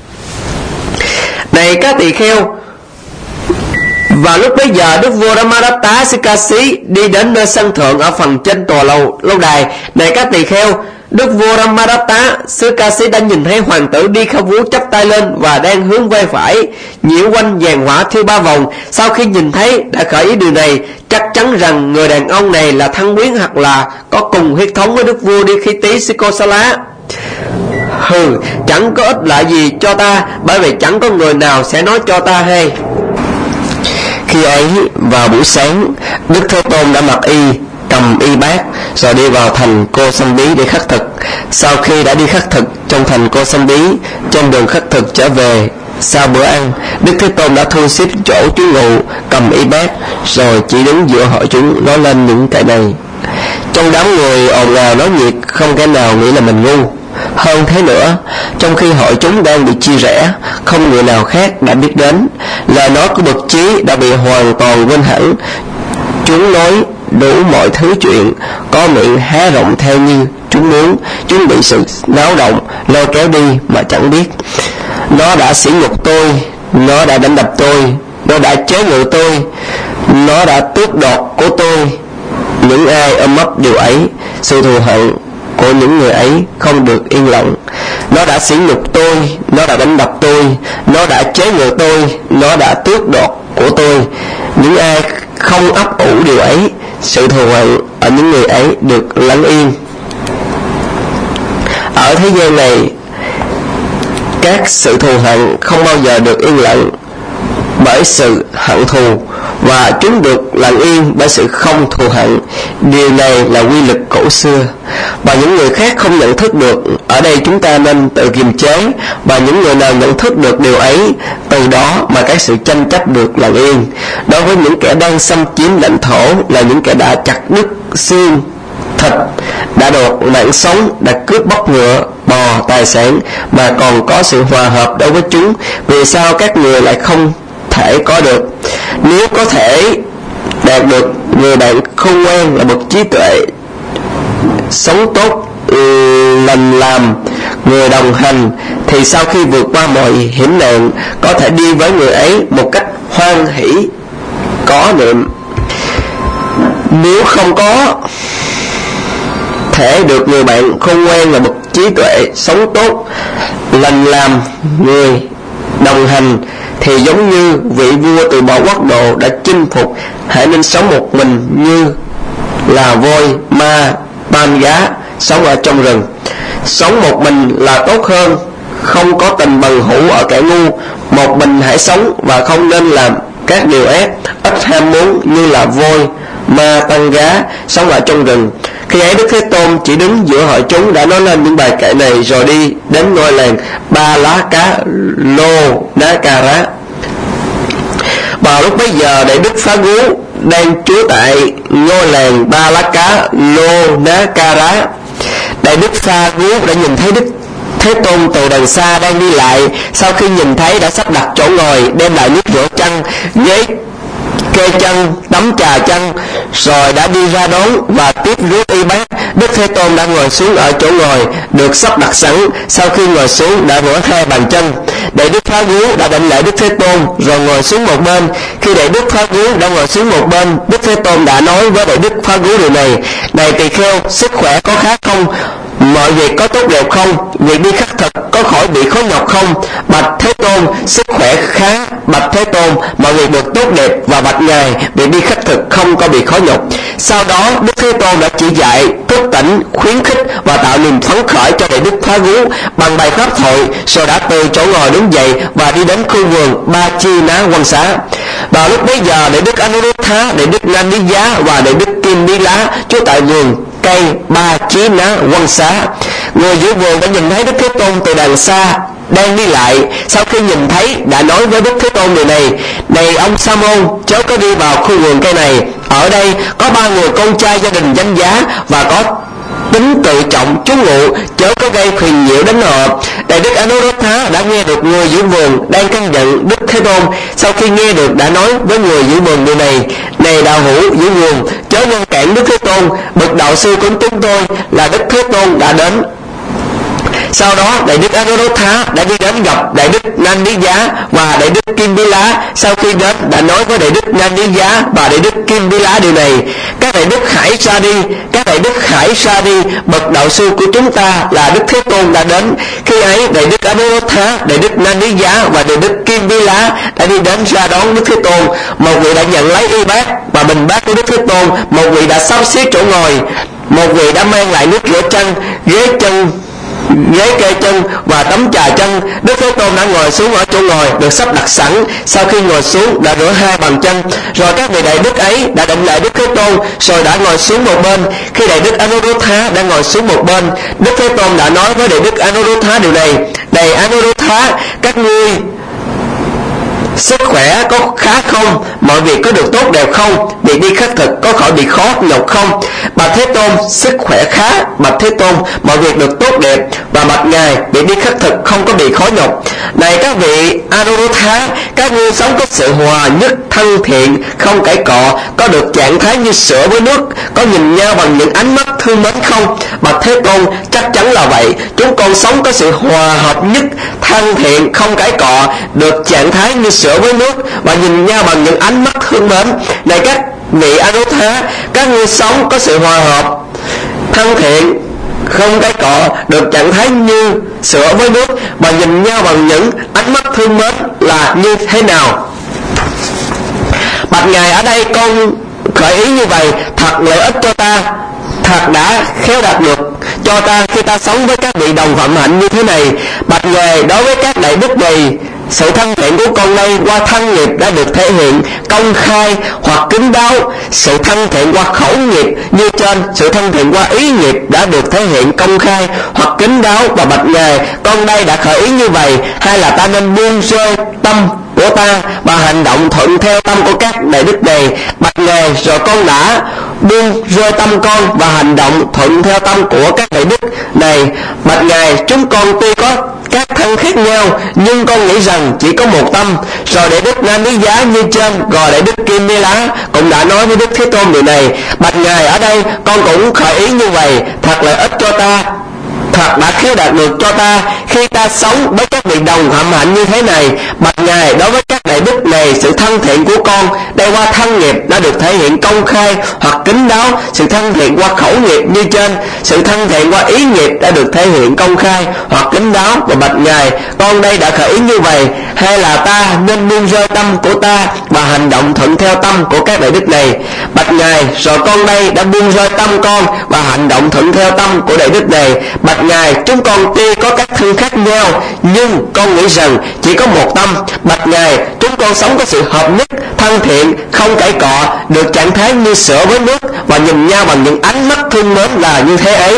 Này các tỳ kheo, và lúc bấy giờ Đức vua Ramadatta Sikasi đi đến nơi sân thượng ở phần trên tòa lâu đài. Này các tỳ kheo, Đức vua Ramadatta Sikasi đã nhìn thấy hoàng tử đi khao vú chắp tay lên và đang hướng vai phải nhiễu quanh dàn hỏa thiêu 3 vòng. Sau khi nhìn thấy đã khởi ý điều này, chắc chắn rằng người đàn ông này là thân quyến hoặc là có cùng huyết thống với Đức vua đi Khí Tí xứ Kosala. Hừ, chẳng có ích lợi gì cho ta, bởi vì chẳng có người nào sẽ nói cho ta hay. Khi ấy vào buổi sáng, Đức Thế Tôn đã mặc y, cầm y bát, rồi đi vào thành Kosambi để khất thực. Sau khi đã đi khất thực trong thành Kosambi, trên đường khất thực trở về, sau bữa ăn, Đức Thế Tôn đã thu xếp chỗ trú ngụ, cầm y bát, rồi chỉ đứng giữa hội chúng nói lên những cái này. Trong đám người ồn ào náo nhiệt, không kẻ nào nghĩ là mình ngu. Hơn thế nữa, trong khi hội chúng đang bị chia rẽ, không người nào khác đã biết đến, lời nói của bậc chí đã bị hoàn toàn quên hẳn. Chúng nói đủ mọi thứ chuyện, có miệng há rộng theo như chúng muốn. Chúng bị sự náo động lôi kéo đi mà chẳng biết. Nó đã sỉ nhục tôi, nó đã đánh đập tôi, nó đã chế ngự tôi, nó đã tước đoạt của tôi. Những ai ôm ấp điều ấy, sự thù hận của những người ấy không được yên lặng. Nó đã sỉ nhục tôi, nó đã đánh đập tôi, nó đã chế ngự tôi, nó đã tước đoạt của tôi. Những ai không ấp ủ điều ấy, sự thù hận ở những người ấy được lắng yên. Ở thế gian này, các sự thù hận không bao giờ được yên lặng bởi sự hận thù, và chúng được lặng yên bởi sự không thù hận. Điều này là quy luật cổ xưa, và những người khác không nhận thức được. Ở đây chúng ta nên tự kiềm chế, và những người nào nhận thức được điều ấy, từ đó mà các sự tranh chấp được lặng yên. Đối với những kẻ đang xâm chiếm lãnh thổ là những kẻ đã chặt đứt xương thịt, đã đoạt mạng sống, đã cướp bóc ngựa, bò, tài sản, mà còn có sự hòa hợp đối với chúng. Vì sao các người lại không thể có được? Nếu có thể đạt được người bạn khôn ngoan là bậc trí tuệ, sống tốt, lành làm, người đồng hành, thì sau khi vượt qua mọi hiểm nạn, có thể đi với người ấy một cách hoan hỷ, có niệm. Nếu không có thể được người bạn khôn ngoan là bậc trí tuệ, sống tốt, lành làm, người đồng hành, thì giống như vị vua từ bỏ quốc độ đã chinh phục, hãy nên sống một mình như là voi, ma, ban gá sống ở trong rừng. Sống một mình là tốt hơn, không có tình bằng hữu ở kẻ ngu. Một mình hãy sống và không nên làm các điều ác, ít ham muốn như là voi, ma, tăng gá sống ở trong rừng. Khi ấy Đức Thế Tôn chỉ đứng giữa hội chúng đã nói lên những bài kệ này, rồi đi đến ngôi làng Ba Lá Cá Lô Ná Ca Rá. Vào lúc bấy giờ, Đại Đức Phá Gú đang trú tại ngôi làng Ba Lá Cá Lô Ná Ca Rá. Đại Đức Phá Gú đã nhìn thấy Đức Thế Tôn từ đằng xa đang đi lại. Sau khi nhìn thấy, đã sắp đặt chỗ ngồi, đem lại nước rửa chân, ghế kê chân, tắm trà chân, rồi đã đi ra đón và tiếp rước y bát. Đức Thế Tôn đã ngồi xuống ở chỗ ngồi được sắp đặt sẵn. Sau khi ngồi xuống, đã rửa hai bàn chân. Đại Đức Phá Gú đã đảnh lễ Đức Thế Tôn rồi ngồi xuống một bên. Khi Đại Đức Phá Gú đã ngồi xuống một bên, Đức Thế Tôn đã nói với Đại Đức Phá Gú điều này: này tỳ kheo, sức khỏe có khác không? Mọi việc có tốt đẹp không? Việc đi khắc thực có khỏi bị khó nhọc không? Bạch Thế Tôn, sức khỏe khá. Bạch Thế Tôn, mọi việc được tốt đẹp. Và bạch Ngài, việc đi khắc thực không có bị khó nhọc. Sau đó Đức Thế Tôn đã chỉ dạy, thức tỉnh, khuyến khích và tạo niềm phấn khởi cho Đại Đức Phá Gú bằng bài pháp thoại, rồi đã từ chỗ ngồi đứng dậy và đi đến khu vườn Ba Chi Ná Quan Xá. Vào lúc bấy giờ, Đại Đức Anuruddha, Đại Đức Nandi Giá và Đại Đức Kim Bí Lá trú tại vườn cây Ba Chí Ná Quan Xá. Người giữ vườn đã nhìn thấy Đức Thế Tôn từ đằng xa đang đi lại. Sau khi nhìn thấy, đã nói với Đức Thế Tôn điều này: này ông Sa môn, chớ có đi vào khu vườn cây này. Ở đây có 3 người con trai gia đình danh giá và có tính tự trọng trú ngụ, chớ có gây phiền nhiễu đến họ. Đại Đức Anuruddha đã nghe được người giữ vườn đang căn dặn Đức Thế Tôn. Sau khi nghe được, đã nói với người giữ vườn điều này: này đạo hữu giữ vườn, chớ ngăn cản Đức Thế Tôn. Bậc đạo sư của chúng tôi là Đức Thế Tôn đã đến. Sau đó Đại Đức Anuruddha đã đi đến gặp Đại Đức Nandi Giá và Đại Đức Kim Bí Lá. Sau khi đến, đã nói với Đại Đức Nandi Giá và Đại Đức Kim Bí Lá điều này: các đại đức hãy ra đi, các đại đức hãy ra đi, bậc đạo sư của chúng ta là Đức Thế Tôn đã đến. Khi ấy Đại Đức Anuruddha, Đại Đức Nandi Giá và Đại Đức Kim Bí Lá đã đi đến ra đón Đức Thế Tôn. Một vị đã nhận lấy y bát và bình bát của Đức Thế Tôn, một vị đã sắp xếp chỗ ngồi, một vị đã mang lại nước rửa chân, ghế kê chân và tắm trà chân. Đức Thế Tôn đã ngồi xuống ở chỗ ngồi được sắp đặt sẵn. Sau khi ngồi xuống, đã rửa hai bàn chân. Rồi các vị đại đức ấy đã đảnh lễ Đức Thế Tôn, rồi đã ngồi xuống một bên. Khi Đại Đức Anuruddha đã ngồi xuống một bên, Đức Thế Tôn đã nói với Đại Đức Anuruddha điều này: này Anuruddha, các ngươi sức khỏe có khá không? Mọi việc có được tốt đẹp không? Việc đi khắc thực có khỏi bị khó nhọc không? Bạch Bạch Thế Tôn sức khỏe khá, bạch Thế Tôn mọi việc được tốt đẹp, và bạch Ngài bị đi khất thực không có bị khó nhọc. Này các vị Anuruddha, các ngươi sống có sự hòa nhất, thân thiện, không cãi cọ, có được trạng thái như sữa với nước, có nhìn nhau bằng những ánh mắt thương mến không? Bạch Thế Tôn, chắc chắn là vậy. Chúng con sống có sự hòa hợp nhất, thân thiện, không cãi cọ, được trạng thái như sữa với nước, và nhìn nhau bằng những ánh mắt thương mến. Này các vị Anuruddha, các ngươi sống có sự hòa hợp, thân thiện, không cãi cọ, được trạng thái như sữa với nước, và nhìn nhau bằng những ánh mắt thương mến là như thế nào? Bạch Ngài, ở đây con khởi ý như vậy, thật lợi ích cho ta, thật đã khéo đạt được cho ta khi ta sống với các vị đồng phạm hạnh như thế này. Bạch Ngài, đối với các đại đức này, sự thân thiện của con đây qua thân nghiệp đã được thể hiện công khai hoặc kín đáo. Sự thân thiện qua khẩu nghiệp như trên, sự thân thiện qua ý nghiệp đã được thể hiện công khai hoặc kín đáo. Và bạch Ngài, con đây đã khởi ý như vậy, hay là ta nên buông rơi tâm của ta và hành động thuận theo tâm của các đại đức này? Bạch Ngài, rồi con đã buông rơi tâm con và hành động thuận theo tâm của các đại đức này. Bạch Ngài, chúng con tuy có các thân khác nhau, nhưng con nghĩ rằng chỉ có một tâm. Rồi đại đức Nam Lý Giá như trên, rồi đại đức Kim Ni Lá cũng đã nói với Đức Thế Tôn điều này. Bạch Ngài, ở đây con cũng khởi ý như vậy, thật lợi ích cho ta, thật đã khéo đạt được cho ta khi ta sống với các vị đồng phạm hạnh như thế này. Bạch Ngài, đối với các đại đức này, sự thân thiện của con đây qua thân nghiệp đã được thể hiện công khai hoặc kín đáo. Sự thân thiện qua khẩu nghiệp như trên, sự thân thiện qua ý nghiệp đã được thể hiện công khai hoặc kín đáo. Và bạch Ngài, con đây đã khởi ý như vậy, hay là ta nên buông rơi tâm của ta và hành động thuận theo tâm của các đại đức này? Bạch Ngài, rồi con đây đã buông rơi tâm con và hành động thuận theo tâm của đại đức này. Bạch Ngài, chúng con tuy có các thân khác nhau, nhưng con nghĩ rằng chỉ có một tâm. Bạch Ngài, chúng con sống có sự hợp nhất, thân thiện, không cãi cọ, được trạng thái như sữa với nước, và nhìn nhau bằng những ánh mắt thương mến là như thế ấy.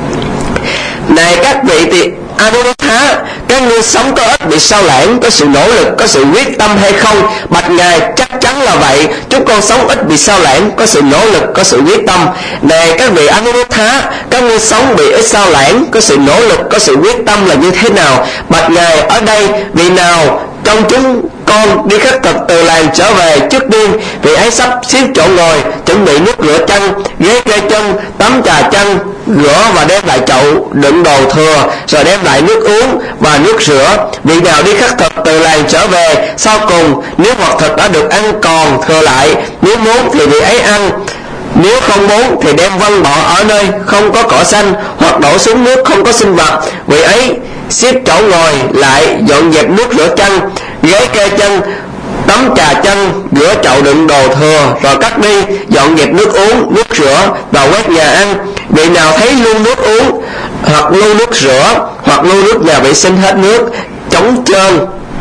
Này các vị tỳ Anuruddha, các ngươi sống có ít bị sao lãng, có sự nỗ lực, có sự quyết tâm hay không? Bạch Ngài, chắc chắn là vậy. Chúng con sống ít bị sao lãng, có sự nỗ lực, có sự quyết tâm. Này các vị Anuruddha, các ngươi sống bị ít sao lãng, có sự nỗ lực, có sự quyết tâm là như thế nào? Bạch Ngài, ở đây vị nào trong chúng con đi khất thực từ làng trở về trước đêm, vị ấy sắp xếp chỗ ngồi, chuẩn bị nước rửa chân, ghế kê chân, tắm trà chân, rửa và đem lại chậu đựng đồ thừa, rồi đem lại nước uống và nước rửa. Vị nào đi khất thực từ làng trở về sau cùng, nếu vật thực đã được ăn còn thừa lại, nếu muốn thì vị ấy ăn, nếu không muốn thì đem văng bỏ ở nơi không có cỏ xanh, hoặc đổ xuống nước không có sinh vật. Vị ấy xếp chỗ ngồi lại, dọn dẹp nước rửa chân, ghế kê chân, tắm trà chân, rửa chậu đựng đồ thừa, rồi cắt đi, dọn dẹp nước uống, nước rửa và quét nhà ăn. Vị nào thấy lu nước uống, hoặc lu nước rửa, hoặc lu nước nhà vệ sinh hết nước, trống trơn,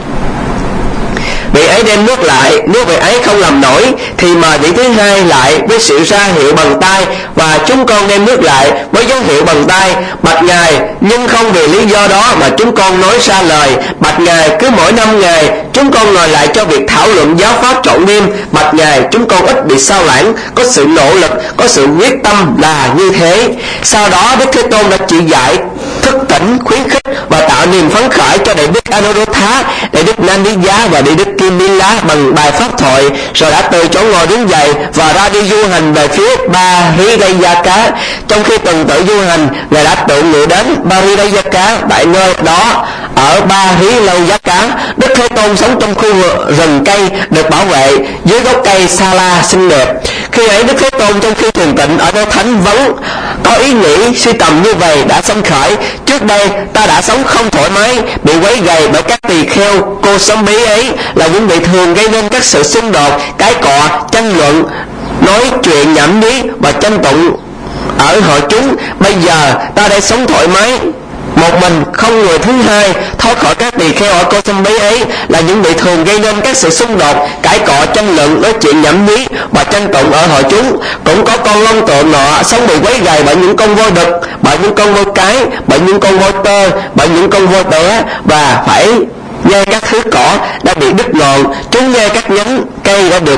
vị ấy đem nước lại. Nếu vị ấy không làm nổi thì mời vị thứ hai lại với sự ra hiệu bằng tay, và chúng con đem nước lại với dấu hiệu bằng tay. Bạch Ngài, nhưng không vì lý do đó mà chúng con nói ra lời. Bạch Ngài, cứ mỗi 5 ngày chúng con ngồi lại cho việc thảo luận giáo pháp trọn đêm. Bạch Ngài, chúng con ít bị sao lãng, có sự nỗ lực, có sự quyết tâm là như thế. Sau đó Đức Thế Tôn đã chỉ dạy, thức tỉnh, khuyến khích và tạo niềm phấn khởi cho đại đức Anuruddha, đại đức Nandi Giá và đại đức Kim Ni Lá bằng bài pháp thoại, rồi đã từ chỗ ngồi đứng dậy và ra đi du hành về phía Bahiradayaka. Trong khi tuần tự du hành, Ngài đã tự ngự đến Bahiradayaka, tại nơi đó ở Bahiradayaka. Đức Thế Tôn sống trong khu rừng cây được bảo vệ dưới gốc cây Sala xinh đẹp. Khi ấy Đức Thế Tôn trong khi thiền tịnh ở nơi thánh vấn có ý nghĩ suy tầm như vậy đã sanh khởi: trước đây ta đã sống không thoải mái, bị quấy rầy bởi các tỳ kheo cô sấm bí ấy, là những vị thường gây nên các sự xung đột, cãi cọ, tranh luận, nói chuyện nhảm nhí và tranh tụng ở hội chúng. Bây giờ ta đã sống thoải mái một mình, không người thứ hai, thoát khỏi các tỳ kheo ở cô sâm bí ấy, là những vị thường gây nên các sự xung đột, cãi cọ, tranh luận, nói chuyện nhảm nhí và tranh tụng ở hội chúng. Cũng có con long tượng nọ sống bị quấy rầy bởi những con voi đực, bởi những con voi cái, bởi những con voi tơ, bởi những con voi té, và phải nhai các thứ cỏ đã bị đứt ngọn, chúng nhai các nhánh cây đã được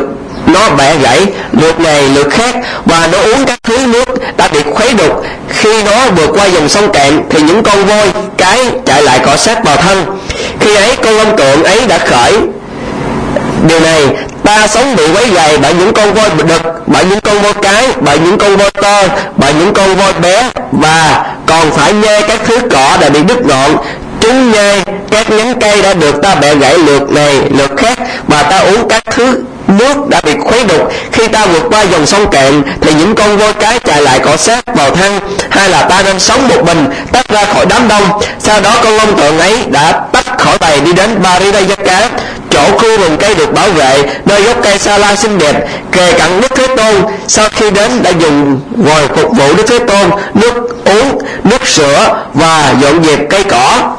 nó bẻ gãy lượt này lượt khác, và nó uống các thứ nước đã bị khuấy đục. Khi nó vượt qua dòng sông cạn thì những con voi cái chạy lại cọ sát vào thân. Khi ấy con long tượng ấy đã khởi điều này: ta sống bị quấy rầy bởi những con voi đực, bởi những con voi cái, bởi những con voi to, bởi những con voi bé, và còn phải nhai các thứ cỏ đã bị đứt ngọn. Chúng nhai các nhánh cây đã được ta bẻ gãy lượt này lượt khác, và ta uống các thứ nước đã bị khuấy đục. Khi ta vượt qua dòng sông cạn thì những con voi cái chạy lại cọ sát vào thân. Hay là ta nên sống một mình, tách ra khỏi đám đông. Sau đó con long tượng ấy đã tách khỏi bầy đi đến Paridayaka, chỗ khu rừng cây được bảo vệ, nơi gốc cây sa la xinh đẹp kề cạnh Đức Thế Tôn. Sau khi đến đã dùng vòi phục vụ Đức Thế Tôn, nước uống, nước sữa và dọn dẹp cây cỏ.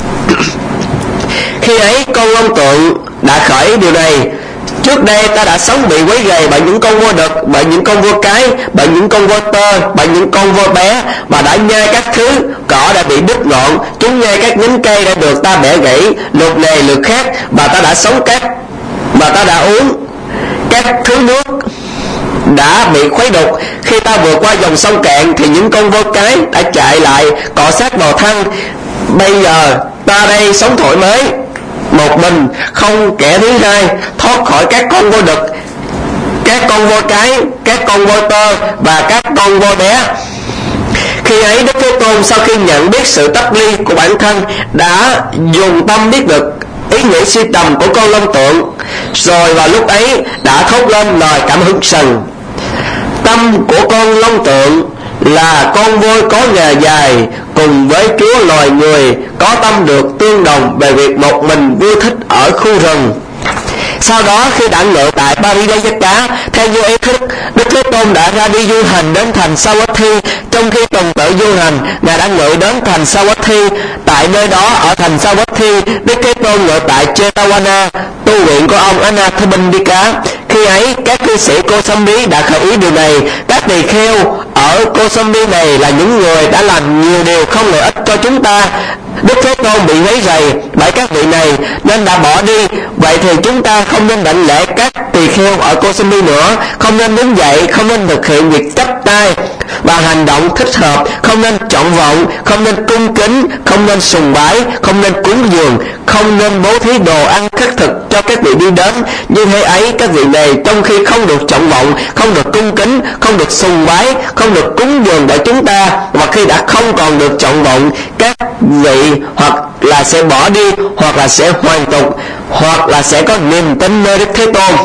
Khi ấy con long tượng đã khởi điều này: trước đây ta đã sống bị quấy rầy bởi những con voi đực, bởi những con voi cái, bởi những con voi tơ, bởi những con voi bé, và đã nhai các thứ cỏ đã bị đứt ngọn. Chúng nhai các nhánh cây đã được ta bẻ gãy lượt này lượt khác, và ta đã uống các thứ nước đã bị khuấy đục. Khi ta vượt qua dòng sông cạn thì những con voi cái đã chạy lại cọ sát vào thân. Bây giờ ta đây sống thoải mái một mình, không kẻ thứ hai, thoát khỏi các con voi đực, các con voi cái, các con voi tơ và các con voi bé. Khi ấy Đức Thế Tôn sau khi nhận biết sự tách ly của bản thân đã dùng tâm biết được ý nghĩ suy tầm của con long tượng, rồi vào lúc ấy đã thốt lên lời cảm hứng rằng: tâm của con long tượng là con voi có ngà dài, cùng với Chúa loài người có tâm được tương đồng về việc một mình vui thích ở khu rừng. Sau đó khi đã ngự tại Paridayaka, theo như ý thức, Đức Thế Tôn đã ra đi du hành đến thành Savatthi. Trong khi tuần tự du hành, Ngài đã ngự đến thành Savatthi. Tại nơi đó, ở thành Savatthi, Đức Thế Tôn ngự tại Jetavana, tu viện của ông Anathapindika. Khi ấy, các cư sĩ Kosambi đã khởi ý điều này: các tỳ kheo ở Kosambi này là những người đã làm nhiều điều không lợi ích cho chúng ta. Đức Thế Tôn bị quấy rầy bởi các vị này nên đã bỏ đi. Vậy thì chúng ta không nên đảnh lễ các tỳ kheo ở Kosambi nữa, không nên đứng dậy, không nên thực hiện việc chắp tay và hành động thích hợp, không nên trọng vọng, không nên cung kính, không nên sùng bái, không nên cúng dường, không nên bố thí đồ ăn khất thực cho các vị đi đến. Như thế ấy, các vị này trong khi không được trọng vọng, không được cung kính, không được sùng bái, không được cúng dường bởi chúng ta, và khi đã không còn được trọng vọng, các vị hoặc là sẽ bỏ đi, hoặc là sẽ hoàn tục, hoặc là sẽ có niềm tin nơi Đức Thế Tôn.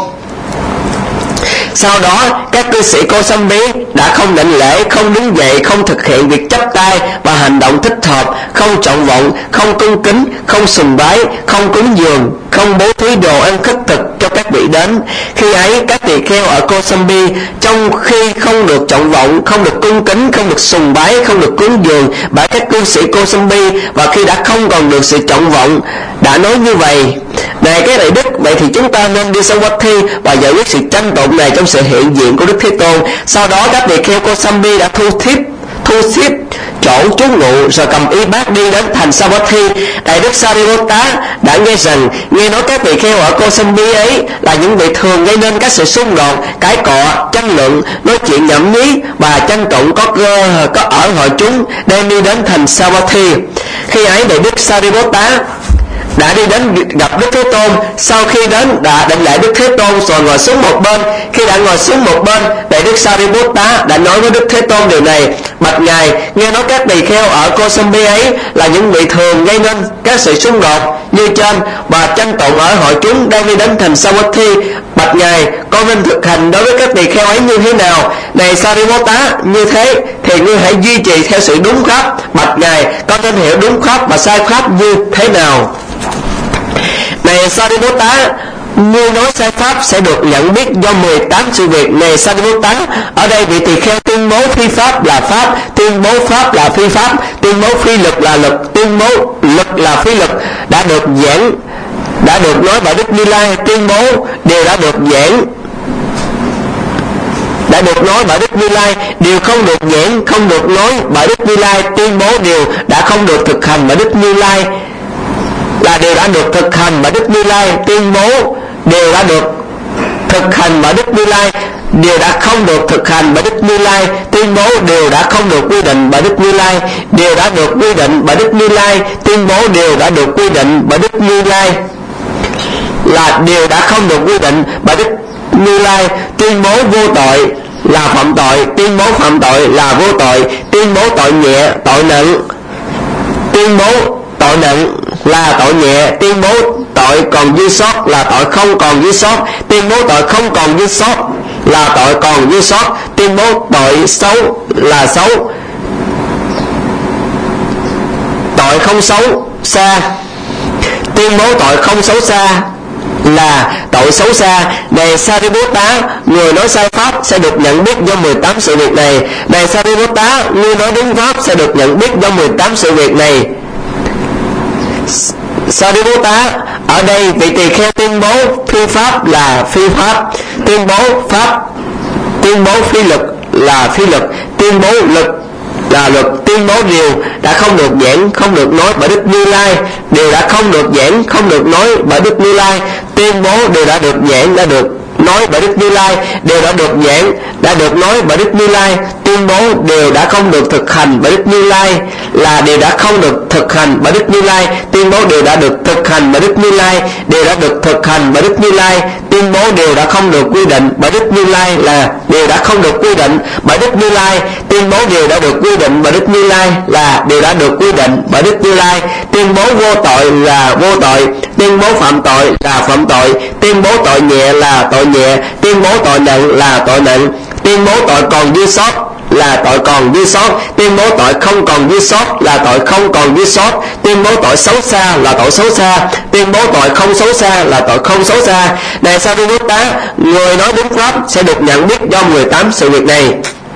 Sau đó các cư sĩ Kosambi đã không đảnh lễ, không đứng dậy, không thực hiện việc chắp tay và hành động thích hợp, không trọng vọng, không cung kính, không sùng bái, không cúng dường, không bố thí đồ ăn khất thực cho các vị đến. Khi ấy các tỳ kheo ở Kosambi trong khi không được trọng vọng, không được cung kính, không được sùng bái, không được cúng dường bởi các cư sĩ Kosambi, và khi đã không còn được sự trọng vọng, đã nói như vậy: này các đại đức, vậy thì chúng ta nên đi Savatthi và giải quyết sự tranh tụng này trong sự hiện diện của Đức Thế Tôn. Sau đó các tỳ kheo Kosambi đã thu xếp chỗ trú ngụ, rồi cầm y bát đi đến thành Savatthi. Đại đức Sariputta đã nghe rằng, nghe nói các tỳ kheo ở Kosambi ấy là những vị thường gây nên các sự xung đột, cãi cọ, tranh luận, nói chuyện nhảm nhí và tranh tụng có ở hội chúng, đem đi đến thành Savatthi. Khi ấy đại đức Sariputta đã đi đến gặp Đức Thế Tôn. Sau khi đến đã đảnh lễ Đức Thế Tôn rồi ngồi xuống một bên. Khi đã ngồi xuống một bên, đại đức Sariputta đã nói với Đức Thế Tôn điều này: bạch ngài, nghe nói các tỳ kheo ở Kosambi ấy là những vị thường gây nên các sự xung đột như trên và tranh tụng ở hội chúng đang đi đến thành Savatthi. Bạch ngài, con nên thực hành đối với các tỳ kheo ấy như thế nào? Này Sariputta, như thế thì ngươi hãy duy trì theo sự đúng pháp. Bạch ngài, con nên hiểu đúng pháp và sai pháp như thế nào? Này Sariputta, ngươi nói sai pháp sẽ được nhận biết do 18 sự việc. Này Sariputta, ở đây vị tỳ kheo tuyên bố phi pháp là pháp, tuyên bố pháp là phi pháp, tuyên bố phi lực là lực, tuyên bố lực là phi lực đã được nói bởi Đức Như Lai. Tuyên bố đều đã được nói bởi Đức Như Lai. Điều không được giảng, không được nói bởi Đức Như Lai. Tuyên bố điều đã không được thực hành bởi Đức Như Lai là điều đã được thực hành bởi Đức Như Lai. Tuyên bố điều đã được thực thực hành bởi Đức Như Lai, điều đã không được thực hành bởi Đức Như Lai. Tuyên bố điều đã không được quy định bởi Đức Như Lai, điều đã được quy định bởi Đức Như Lai. Tuyên bố điều đã được quy định bởi Đức Như Lai là điều đã không được quy định bởi Đức Như Lai. Tuyên bố vô tội là phạm tội, tuyên bố phạm tội là vô tội, tuyên bố tội nhẹ, tội nặng, tuyên bố tội nặng là tội nhẹ, tuyên bố tội còn dư sót là tội không còn dư sót, tuyên bố tội không còn dư sót là tội còn dư sót, tuyên bố tội xấu là xấu, tội không xấu xa, tuyên bố tội không xấu xa là tội xấu xa. Này Sariputta, người nói sai pháp sẽ được nhận biết do 18 sự việc này. Này Sariputta, người nói đúng pháp sẽ được nhận biết do 18 sự việc này. Sariputta, ở đây vị tỳ kheo tuyên bố phi pháp là phi pháp, tuyên bố pháp, tuyên bố phi lực là phi lực, tuyên bố lực là luật, tuyên bố điều đã không được giảng, không được nói bởi Đức Như Lai, điều đã không được giảng, không được nói bởi Đức Như Lai. Tuyên bố điều đã được giảng, đã được nói bởi Đức Như Lai, điều đã được giảng, đã được nói bởi Đức Như Lai. Tuyên bố điều đã không được thực hành bởi Đức Như Lai là điều đã không được thực hành bởi Đức Như Lai. Tuyên bố điều đã được thực hành bởi Đức Như Lai, điều đã được thực hành bởi Đức Như Lai. Tuyên bố điều đã không được quy định bởi Đức Như Lai là điều đã không được quy định bởi Đức Như Lai. Tuyên bố điều đã được quy định bởi Đức Như Lai là điều đã được quy định bởi Đức Như Lai. Tuyên bố vô tội là vô tội, tuyên bố phạm tội là phạm tội, tuyên bố tội nhẹ là tội nhẹ, tuyên bố tội nặng là tội nặng, tuyên bố tội còn dư sót là tội còn dư sót, tuyên bố tội không còn dư sót là tội không còn dư sót, tuyên bố tội xấu xa là tội xấu xa, tuyên bố tội không xấu xa là tội không xấu xa. Này Sariputta, người nói đúng pháp sẽ được nhận biết do 18 sự việc này.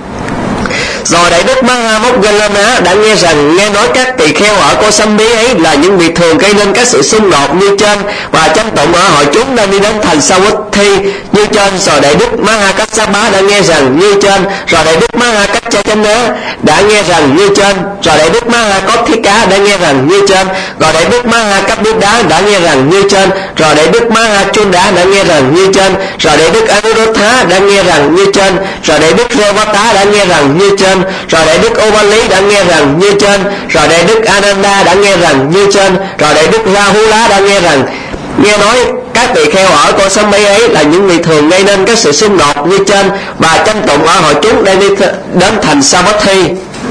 Rồi Đại Đức Mahamoggallana đã nghe rằng, nghe nói các tỳ kheo ở Kosambi ấy là những vị thường gây nên các sự xung đột như trên, và trong tụng ở hội chúng đang đi đến thành Savatthi như trên. Rồi Đại Đức Mahakassapa đã nghe rằng như trên. Rồi Đại Đức Mahakachachana đã nghe rằng như trên. Rồi Đại Đức Mahakothika đã nghe rằng như trên. Rồi Đại Đức Mahakapita đã nghe rằng như trên. Rồi Đại Đức Mahachunda đã nghe rằng như trên. Rồi Đại Đức Anuruddha đã nghe rằng như trên. Rồi Đại Đức Revata đã nghe rằng như trên. Rồi Đại Đức Ovali đã nghe rằng như trên. Rồi Đại Đức Ananda đã nghe rằng như trên. Rồi Đại Đức Rahula đã nghe rằng, nghe nói các tỳ kheo ở Kosambi ấy là những vị thường gây nên các sự xung đột như trên, và trong tụng ở hội chúng đang đi đến thành Savatthi.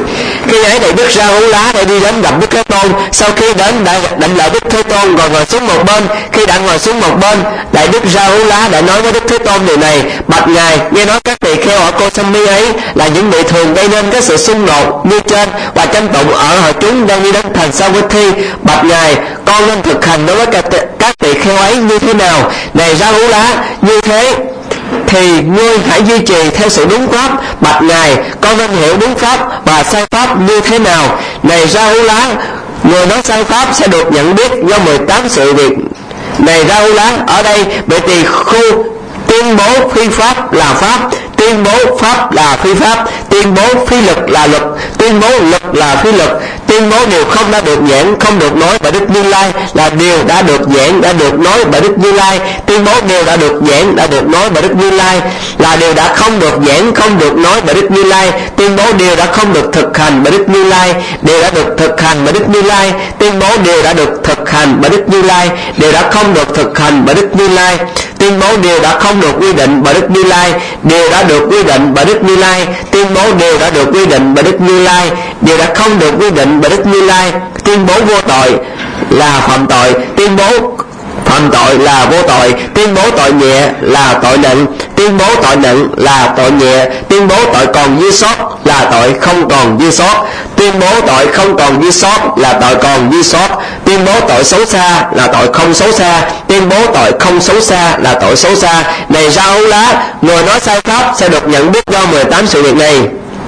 Khi ấy Đại Đức Rahula đã đi đến gặp Đức Thế Tôn. Sau khi đến đã định lại Đức Thế Tôn rồi ngồi xuống một bên. Khi đã ngồi xuống một bên, Đại Đức Rahula đã nói với Đức Thế Tôn điều này: bạch Ngài, nghe nói các tỳ kheo ở Kosambi ấy là những vị thường gây nên các sự xung đột như trên, và trong tụng ở hội chúng đang đi đến thành Savatthi. Bạch Ngài, con nên thực hành đối với các tỳ kheo ấy như thế nào? Này Rahula, như thế thì ngươi hãy duy trì theo sự đúng pháp. Bạch Ngài, con nên hiểu đúng pháp và sai pháp như thế nào? Này Rahula, người nói sai pháp sẽ được nhận biết do 18 sự việc. Này Rahula, ở đây vị tỳ khu tuyên bố phi pháp là pháp, tuyên bố pháp là phi pháp, tuyên bố phi lực là luật, tuyên bố lực là phi lực, tuyên bố điều không đã được giảng, không được nói bởi Đức Như Lai là điều đã được giảng, đã được nói bởi Đức Như Lai, tuyên bố điều đã được giảng, đã được nói bởi Đức Như Lai là điều đã không được giảng, không được nói bởi Đức Như Lai, tuyên bố điều đã không được thực hành bởi Đức Như Lai, điều đã được thực hành bởi Đức Như Lai, tuyên bố điều đã được thực hành bởi Đức Như Lai, điều đã không được thực hành bởi Đức Như Lai, tuyên bố điều đã không được quy định bởi Đức Như Lai, điều đã được quy định bởi Đức Như Lai, tuyên bố điều đã được quy định bởi Đức Như Lai, điều đã không được quy định bởi Đức Như Lai, tuyên bố vô tội là phạm tội, tuyên bố phạm tội là vô tội, tuyên bố tội nhẹ là tội nặng, tuyên bố tội nặng là tội nhẹ, tuyên bố tội còn dư sót là tội không còn dư sót, tuyên bố tội không còn dư sót là tội còn dư sót, tuyên bố tội xấu xa là tội không xấu xa, tuyên bố tội không xấu xa là tội xấu xa. Này Rahula, người nói sai pháp sẽ được nhận biết do 18 sự việc này.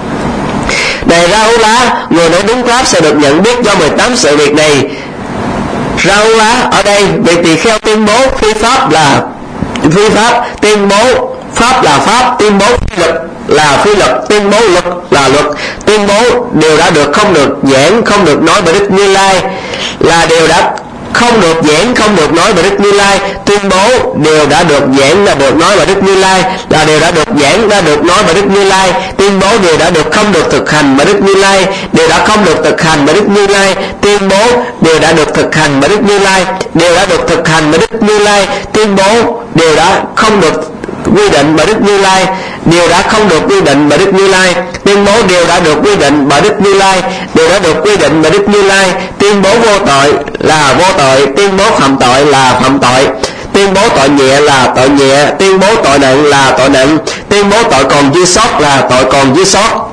Này Rahula, người nói đúng pháp sẽ được nhận biết do 18 sự việc này. Rahula, ở đây vị tỳ kheo tuyên bố phi pháp là phi pháp, tuyên bố pháp là pháp, tuyên bố phi lực là phi lực, tuyên bố luật là luật, tuyên bố điều đã được không được giảng, không được nói bởi Đức Như Lai là điều đã không được giảng, không được nói bởi Đức Như Lai. Tuyên bố điều đã được giảng, đã được nói bởi Đức Như Lai, là điều đã được giảng, đã được nói bởi Đức Như Lai. Tuyên bố điều đã được không được thực hành bởi Đức Như Lai, điều đã không được thực hành bởi Đức Như Lai. Tuyên bố điều đã được thực hành bởi Đức Như Lai, điều đã được thực hành bởi Đức Như Lai. Tuyên bố điều đã không được quy định bởi Đức Như Lai, điều đã không được quy định bởi Đức Như Lai. Tuyên bố điều đã được quy định bởi Đức Như Lai, điều đã được quy định bởi Đức Như Lai. Tuyên bố vô tội là vô tội, tuyên bố phạm tội là phạm tội, tuyên bố tội nhẹ là tội nhẹ, tuyên bố tội nặng là tội nặng, tuyên bố tội còn dư sót là tội còn dư sót.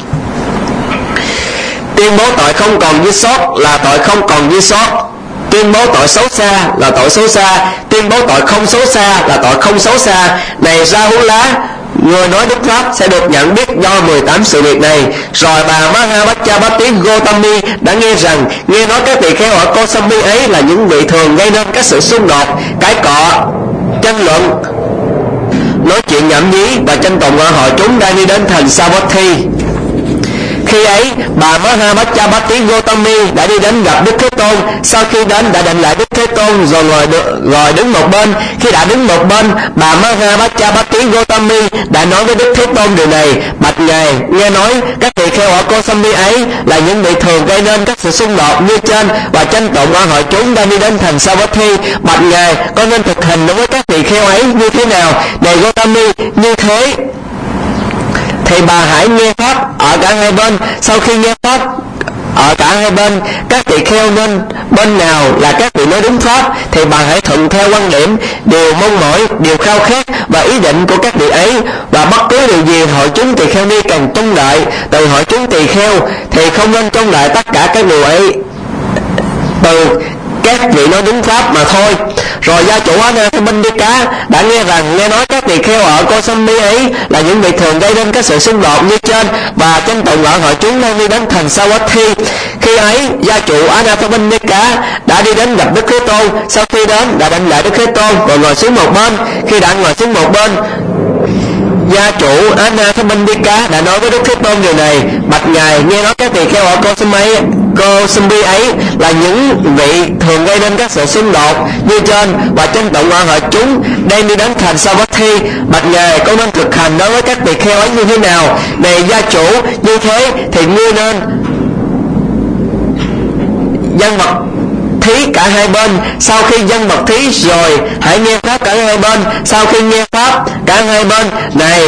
Tuyên bố tội không còn dư sót là tội không còn dư sót. Tuyên bố tội xấu xa là tội xấu xa, tuyên bố tội không xấu xa là tội không xấu xa. Này Ra Hú Lá, người nói Đức Pháp sẽ được nhận biết do 18 sự việc này. Rồi bà Mahabachapati Gotami đã nghe rằng, nghe nói các tỳ kheo ở Kosambi ấy là những vị thường gây nên các sự xung đột, cãi cọ, tranh luận, nói chuyện nhảm nhí và tranh tụng ở hội chúng đang đi đến thành Savatthi. Khi ấy, bà Mahabachapati Gotami đã đi đến gặp Đức Thế Tôn. Sau khi đến đã định lại Đức Thế Tôn rồi ngồi đứng một bên. Khi đã đứng một bên, bà Mahabachapati Gotami đã nói với Đức Thế Tôn điều này: bạch Ngài, nghe nói các tỳ kheo ở Kosambi ấy là những vị thường gây nên các sự xung đột như trên và tranh tụng ở hội chúng đang đi đến thành Savatthi. Bạch Ngài, con nên thực hành đối với các tỳ kheo ấy như thế nào? Này Gotami, như thế thì bà hãy nghe pháp ở cả hai bên. Sau khi nghe pháp ở cả hai bên, các tỳ kheo nên bên nào là các vị nói đúng pháp thì bà hãy thuận theo quan điểm, điều mong mỏi, điều khao khát và ý định của các vị ấy. Và bất cứ điều gì hội chúng tỳ kheo ni càng trông đợi từ hội chúng tỳ kheo thì không nên trông đợi tất cả các điều ấy từ các vị nói đúng pháp mà thôi. Rồi gia chủ Anathapindika đã nghe rằng, nghe nói các tỳ kheo ở Kosambi ấy là những vị thường gây nên các sự xung đột như trên và tranh tụng ở hội chúng đang đi đến thành Savatthi. Khi ấy, gia chủ Anathapindika đã đi đến gặp Đức Thế Tôn. Sau khi đến đã định lại Đức Thế Tôn rồi ngồi xuống một bên. Khi đã ngồi xuống một bên, gia chủ Anathapindika đã nói với Đức Thế Tôn điều này: bạch Ngài, nghe nói các tỳ kheo ở Kosambi ấy là những vị thường gây nên các sự xung đột như trên và tranh tụng ở hội chúng đang đi đến thành Savatthi. Bạch Ngài, con nên thực hành đối với các tỳ kheo ấy như thế nào? Này gia chủ, như thế thì ngươi nên dân vật thí cả hai bên. Sau khi dân vật thí rồi hãy nghe pháp cả hai bên. Sau khi nghe pháp cả hai bên này,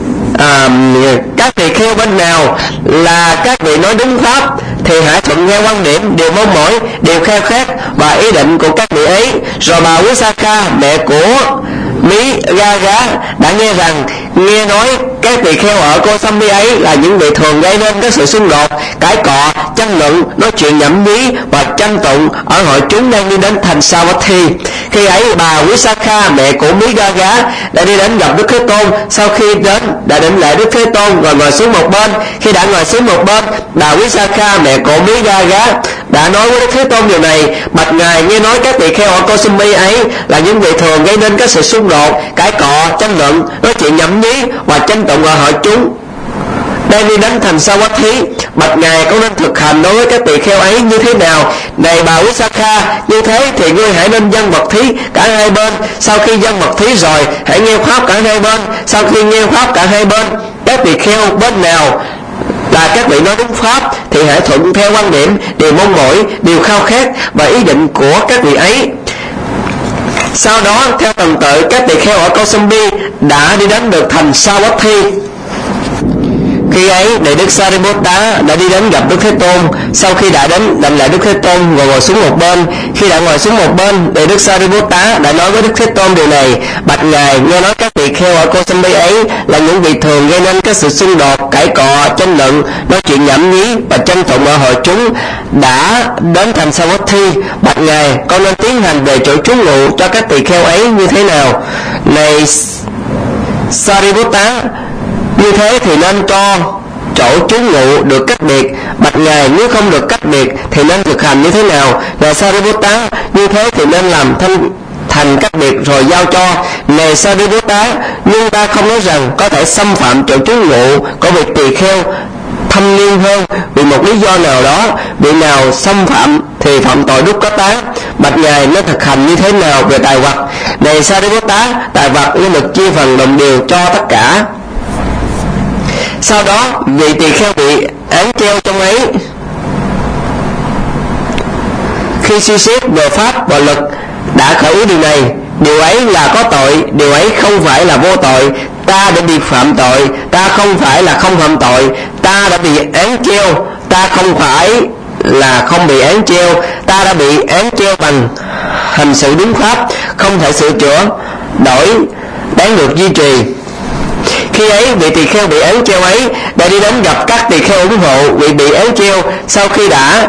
các tỳ kheo bên nào là các vị nói đúng pháp thì hãy thuận theo quan điểm, điều mong mỏi, điều khao khát và ý định của các vị ấy. Rồi bà Visakha, mẹ của Mí Gaga đã nghe rằng, nghe nói các tỳ kheo ở Kosambi ấy là những vị thường gây nên các sự xung đột, cãi cọ, tranh luận, nói chuyện nhảm nhí và tranh tụng ở hội chúng đang đi đến thành Savatthi. Khi ấy bà Visakha, mẹ của Mí Gaga đã đi đến gặp Đức Thế Tôn. Sau khi đến đã định lại Đức Thế Tôn rồi ngồi xuống một bên. Khi đã ngồi xuống một bên, bà Visakha, mẹ của Mí Gaga đã nói với Đức Thế Tôn điều này: bạch Ngài, nghe nói các tỳ kheo ở Kosambi ấy là những vị thường gây nên các sự xung đột, cãi cọ, tranh luận, nói chuyện nhảm nhí và tranh tụng ở hội chúng đang đi đến thành Savatthi. Bạch Ngài, con nên thực hành đối với các tỳ kheo ấy như thế nào? Này bà Visakha, như thế thì ngươi hãy nên dân vật thí cả hai bên. Sau khi dân vật thí rồi hãy nghe pháp cả hai bên. Sau khi nghe pháp cả hai bên, các tỳ kheo bên nào là các vị nói đúng pháp thì hãy thuận theo quan điểm, điều mong mỏi, điều khao khát và ý định của các vị ấy. Sau đó theo tuần tự, các tỳ kheo ở Kosambi đã đi đến được thành Savatthi. Khi ấy, Đại Đức Sariputta đã đi đến gặp Đức Thế Tôn. Sau khi đã đến định lại Đức Thế Tôn rồi ngồi xuống một bên. Khi đã ngồi xuống một bên, Đại Đức Sariputta đã nói với Đức Thế Tôn điều này: bạch Ngài, nghe nói các tỳ kheo ở Kosambi ấy là những vị thường gây nên các sự xung đột, cãi cọ, tranh luận, nói chuyện nhảm nhí và tranh tụng ở hội chúng đã đến thành Savatthi. Bạch Ngài, con nên tiến hành về chỗ trú ngụ cho các tỳ kheo ấy như thế nào? Này Sariputta, như thế thì nên cho chỗ trú ngụ được cách biệt. Bạch Ngài, nếu không được cách biệt thì nên thực hành như thế nào? Ngài Sariputta, như thế thì nên làm thành cách biệt rồi giao cho. Này Sariputta, nhưng ta không nói rằng có thể xâm phạm chỗ trú ngụ của vị tỳ kheo thâm niên hơn vì một lý do nào đó. Vị nào xâm phạm thì phạm tội đúc có tá. bạch ngài nó thực hành như thế nào về tài vật? Này Sariputta, tài vật nó được chia phần đồng đều cho tất cả. Sau đó vị tỳ kheo bị án treo trong ấy. Khi suy xét về pháp và luật đã khởi ý điều này, điều ấy là có tội, điều ấy không phải là vô tội. Ta đã bị phạm tội, ta không phải là không phạm tội. Ta đã bị án treo, ta không phải là không bị án treo. Ta đã bị án treo bằng hành sự đúng pháp, không thể sửa chữa đổi, đáng được duy trì. Khi ấy vị tỳ kheo bị án treo ấy đã đi đến gặp các tỳ kheo ủng hộ vị bị án treo. Sau khi đã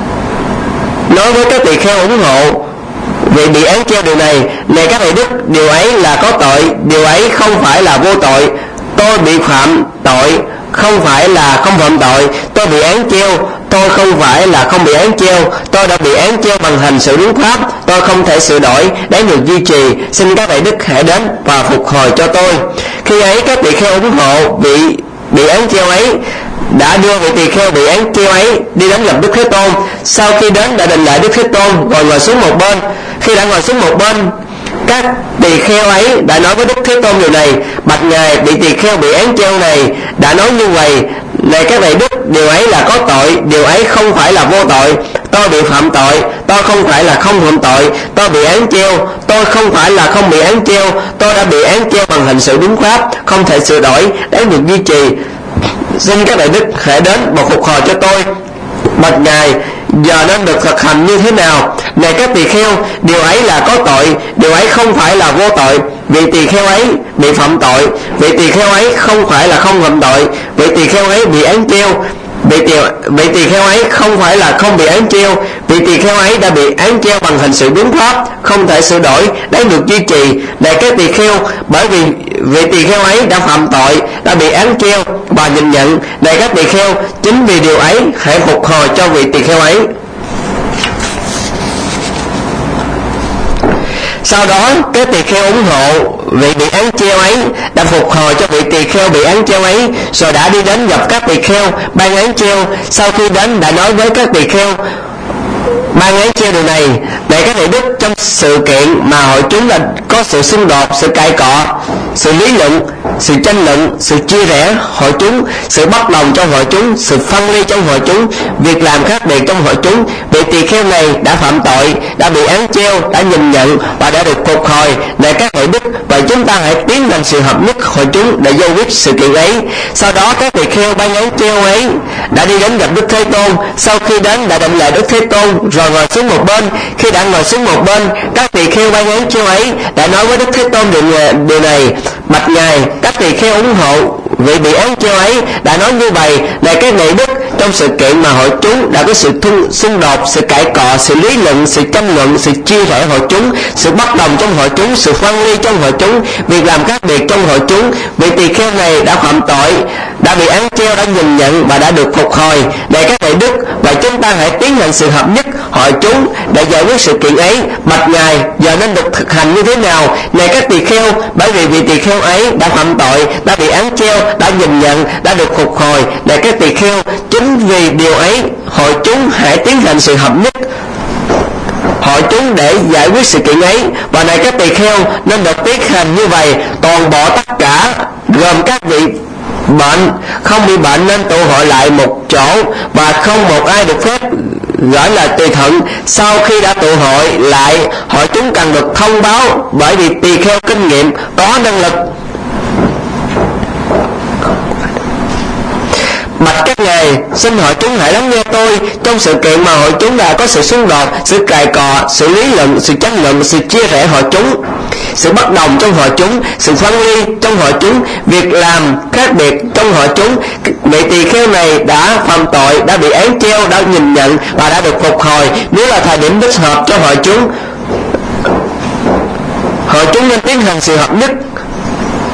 nói với các tỳ kheo ủng hộ vị bị án treo điều này, này các thầy đức, điều ấy là có tội, điều ấy không phải là vô tội. Tôi bị phạm tội, không phải là không phạm tội. Tôi bị án treo, tôi không phải là không bị án treo. Tôi đã bị án treo bằng hành sự đúng pháp, tôi không thể sửa đổi, đáng được duy trì. Xin các thầy đức hãy đến và phục hồi cho tôi. Khi ấy các tỳ kheo ủng hộ vị bị án treo ấy đã đưa vị tỳ kheo bị án treo ấy đi đến gặp Đức Thế Tôn. Sau khi đến đã định lại Đức Thế Tôn rồi ngồi xuống một bên. Khi đã ngồi xuống một bên, các tỳ kheo ấy đã nói với Đức Thế Tôn điều này: bạch ngài, vị tỳ kheo bị án treo này đã nói như vậy: này các vị đức, điều ấy là có tội, điều ấy không phải là vô tội. Tôi bị phạm tội, tôi không phải là không phạm tội. Tôi bị án treo, tôi không phải là không bị án treo. Tôi đã bị án treo bằng hành sự đúng pháp, không thể sửa đổi, đáng được duy trì. Xin các đại đức hãy đến và phục hồi cho tôi. Bạch ngài, giờ nên được thực hành như thế nào? Này các tỳ kheo, điều ấy là có tội, điều ấy không phải là vô tội. Vị tỳ kheo ấy bị phạm tội, vị tỳ kheo ấy không phải là không phạm tội. Vị tỳ kheo ấy bị án treo, vị tỳ kheo ấy không phải là không bị án treo. Vị tỳ kheo ấy đã bị án treo bằng hành sự đúng pháp, không thể sửa đổi, đáng được duy trì. Này các tỳ kheo, bởi vì vị tỳ kheo ấy đã phạm tội, đã bị án treo và nhìn nhận. Này các tỳ kheo, chính vì điều ấy hãy phục hồi cho vị tỳ kheo ấy. Sau đó các tỳ kheo ủng hộ vị bị án treo ấy đã phục hồi cho vị tỳ kheo bị án treo ấy, rồi đã đi đến gặp các tỳ kheo ban án treo. Sau khi đến đã nói với các tỳ kheo ban án treo điều này: để các thầy đức, trong sự kiện mà hội chúng là có sự xung đột, sự cãi cọ, sự lý luận, sự tranh luận, sự chia rẽ hội chúng, sự bất đồng trong hội chúng, sự phân ly trong hội chúng, việc làm khác biệt trong hội chúng, vị tỳ kheo này đã phạm tội, đã bị án treo, đã nhìn nhận và đã được phục hồi. Để các thầy đức, và chúng ta hãy tiến hành sự hợp nhất hội chúng để giải quyết sự kiện ấy. Sau đó các tỳ kheo ban án treo ấy đã đi đến gặp Đức Thế Tôn. Sau khi đến đã định lại Đức Thế Tôn rồi ngồi xuống một bên. Khi đã ngồi xuống một bên, các tỳ kheo ban án treo ấy đã nói với Đức Thế Tôn điều này: bạch ngài, các tỳ kheo ủng hộ vị bị án treo ấy đã nói như vậy: này các vị đức, trong sự kiện mà hội chúng đã có sự xung đột, sự cãi cọ, sự lý luận, sự tranh luận, sự chia rẽ hội chúng, sự bất đồng trong hội chúng, sự phân ly trong hội chúng, việc làm khác biệt trong hội chúng, vị tỳ kheo này đã phạm tội, đã bị án treo, đã nhìn nhận và đã được phục hồi. Để các vị đức, và chúng ta hãy tiến hành sự hợp nhất hội chúng để giải quyết sự kiện ấy. Bạch ngài, giờ nên được thực hành như thế nào? Này các tỳ kheo, bởi vì vị tỳ kheo ấy đã phạm tội, đã bị án treo, đã nhìn nhận, đã được phục hồi. Này các tỳ kheo, chính vì điều ấy hội chúng hãy tiến hành sự hợp nhất hội chúng để giải quyết sự kiện ấy. Và này các tỳ kheo nên được tiến hành như vậy. Toàn bộ tất cả gồm các vị bệnh không bị bệnh nên tụ hội lại một chỗ, và không một ai được phép gọi là tùy thuận. Sau khi đã tụ hội lại, hội chúng cần được thông báo, bởi vì tỳ kheo kinh nghiệm có năng lực. Bạch các ngài, xin hội chúng hãy lắng nghe tôi. Trong sự kiện mà hội chúng đã có sự xung đột, sự cãi cọ, sự lý luận, sự tranh luận, sự chia rẽ hội chúng, sự bất đồng trong hội chúng, sự phân ly trong hội chúng, việc làm khác biệt trong hội chúng, vị tỳ kheo này đã phạm tội, đã bị án treo, đã nhìn nhận và đã được phục hồi. Nếu là thời điểm thích hợp cho hội chúng nên tiến hành sự hợp nhất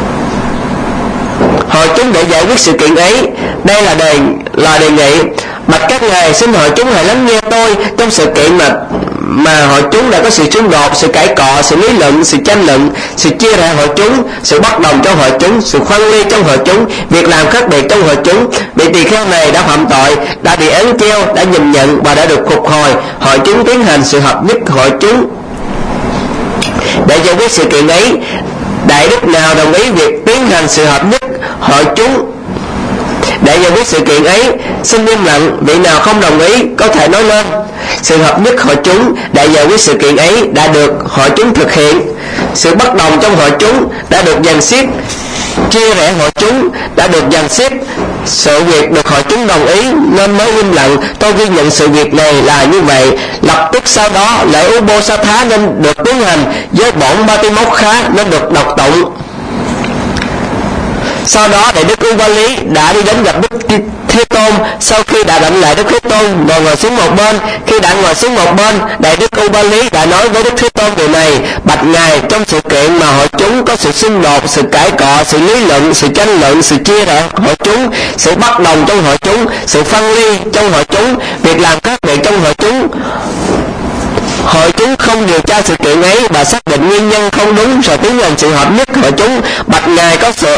hội chúng để giải quyết sự kiện ấy. Đây là đề nghị. Bạch các ngài, xin hội chúng hãy lắng nghe tôi. Trong sự kiện mà hội chúng đã có sự xung đột, sự cãi cọ, sự lý luận, sự tranh luận, sự chia rẽ hội chúng, sự bất đồng trong hội chúng, sự phân ly trong hội chúng, việc làm khác biệt trong hội chúng. Vị tỳ kheo này đã phạm tội, đã bị án treo, đã nhìn nhận và đã được phục hồi. Hội chúng tiến hành sự hợp nhất hội chúng để giải quyết sự kiện ấy. Đại đức nào đồng ý việc tiến hành sự hợp nhất hội chúng để giải quyết sự kiện ấy, xin im lặng. Vị nào không đồng ý có thể nói lên. Sự hợp nhất hội chúng để giải quyết sự kiện ấy đã được hội chúng thực hiện. Sự bất đồng trong hội chúng đã được dàn xếp. Chia rẽ hội chúng đã được dàn xếp. Sự việc được hội chúng đồng ý nên mới im lặng. Tôi ghi nhận sự việc này là như vậy. Lập tức sau đó lễ Ubosatha nên được tiến hành, với bổn Batimokha nên được đọc tụng. Sau đó Đại đức Ubali đã đi đến gặp Đức Thế Tôn. Sau khi đã đảnh lễ Đức Thế Tôn, ngồi xuống một bên. Khi đã ngồi xuống một bên, Đại đức Ubali đã nói với Đức Thế Tôn điều này: bạch ngài, trong sự kiện mà hội chúng có sự xung đột, sự cãi cọ, sự lý luận, sự tranh luận, sự chia rẽ hội chúng, sự bất đồng trong hội chúng, sự phân ly trong hội chúng, việc làm khác biệt trong hội chúng không điều tra sự kiện ấy và xác định nguyên nhân không đúng rồi tiến hành sự hợp nhất hội chúng. Bạch ngài,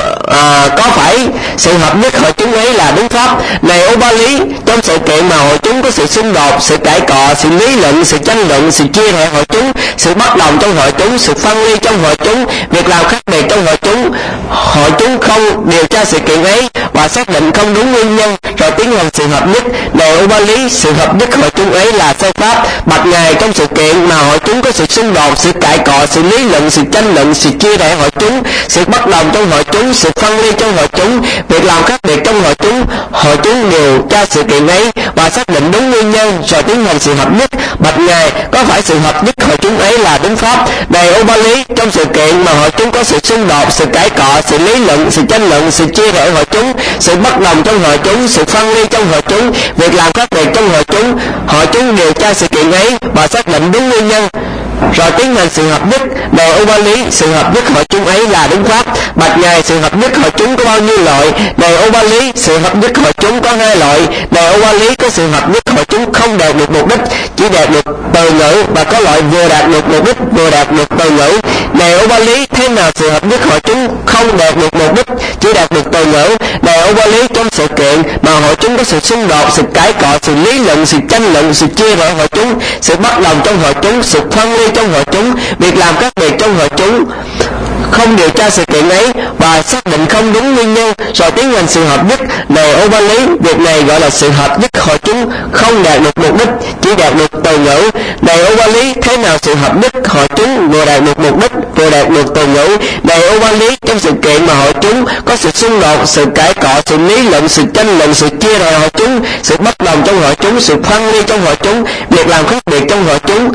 có phải sự hợp nhất hội chúng ấy là đúng pháp? Này Ubali, trong sự kiện mà hội chúng có sự xung đột, sự cãi cọ, sự lý luận, sự tranh luận, sự chia rẽ hội chúng, sự bất đồng trong hội chúng, sự phân ly trong hội chúng, việc làm khác biệt trong hội chúng không điều tra sự kiện ấy và xác định không đúng nguyên nhân rồi tiến hành sự hợp nhất. Này Ubali, sự hợp nhất hội chúng ấy là sai pháp. Bạch ngài, trong sự kiện mà hội chúng có sự xung đột, sự cãi cọ, sự lý luận, sự tranh luận, sự chia rẽ hội chúng, sự bất đồng trong hội chúng, sự phân ly trong hội chúng, việc làm khác biệt trong hội chúng điều tra sự kiện ấy và xác định đúng nguyên nhân rồi tiến hành sự hợp nhất. Bạch ngài, có phải sự hợp nhất hội chúng ấy là đúng pháp? Này Ubali, trong sự kiện mà hội chúng có sự xung đột, sự cãi cọ, sự lý luận, sự tranh luận, sự chia rẽ hội chúng, sự bất đồng trong hội chúng, sự phân ly trong hội chúng, việc làm khác biệt trong hội chúng điều tra sự kiện ấy và xác định đúng nguyên nhân rồi tiến hành sự hợp nhất. Này Ubali, sự hợp nhất hội chúng ấy là đúng pháp. Bạch ngài, sự hợp nhất hội chúng có bao nhiêu loại? Này Ubali, sự hợp nhất hội chúng có 2 loại. Này Ubali, có sự hợp nhất hội chúng không đạt được mục đích, chỉ đạt được từ ngữ, và có loại vừa đạt được mục đích vừa đạt được từ ngữ. Này Ubali, thế nào sự hợp nhất hội chúng không đạt được mục đích, chỉ đạt được từ ngữ? Này Ubali, trong sự kiện mà hội chúng có sự xung đột, sự cãi cọ, sự lý luận, sự tranh luận, sự chia rẽ hội chúng, sự bất đồng trong hội chúng, sự phân ly trong hội chúng, việc làm khác biệt trong hội chúng, không điều tra sự kiện ấy và xác định không đúng nguyên nhân rồi tiến hành sự hợp nhất. Này Ubali, việc này gọi là sự hợp nhất hội chúng không đạt được mục đích, chỉ đạt được từ ngữ. Này Ubali, thế nào sự hợp nhất hội chúng vừa đạt được mục đích vừa đạt được từ ngữ? Này Ubali, trong sự kiện mà hội chúng có sự xung đột, sự cãi cọ, sự lý luận, sự tranh luận, sự chia rẽ hội chúng, sự bất đồng trong hội chúng, sự phân ly trong hội chúng, việc làm khác biệt trong hội chúng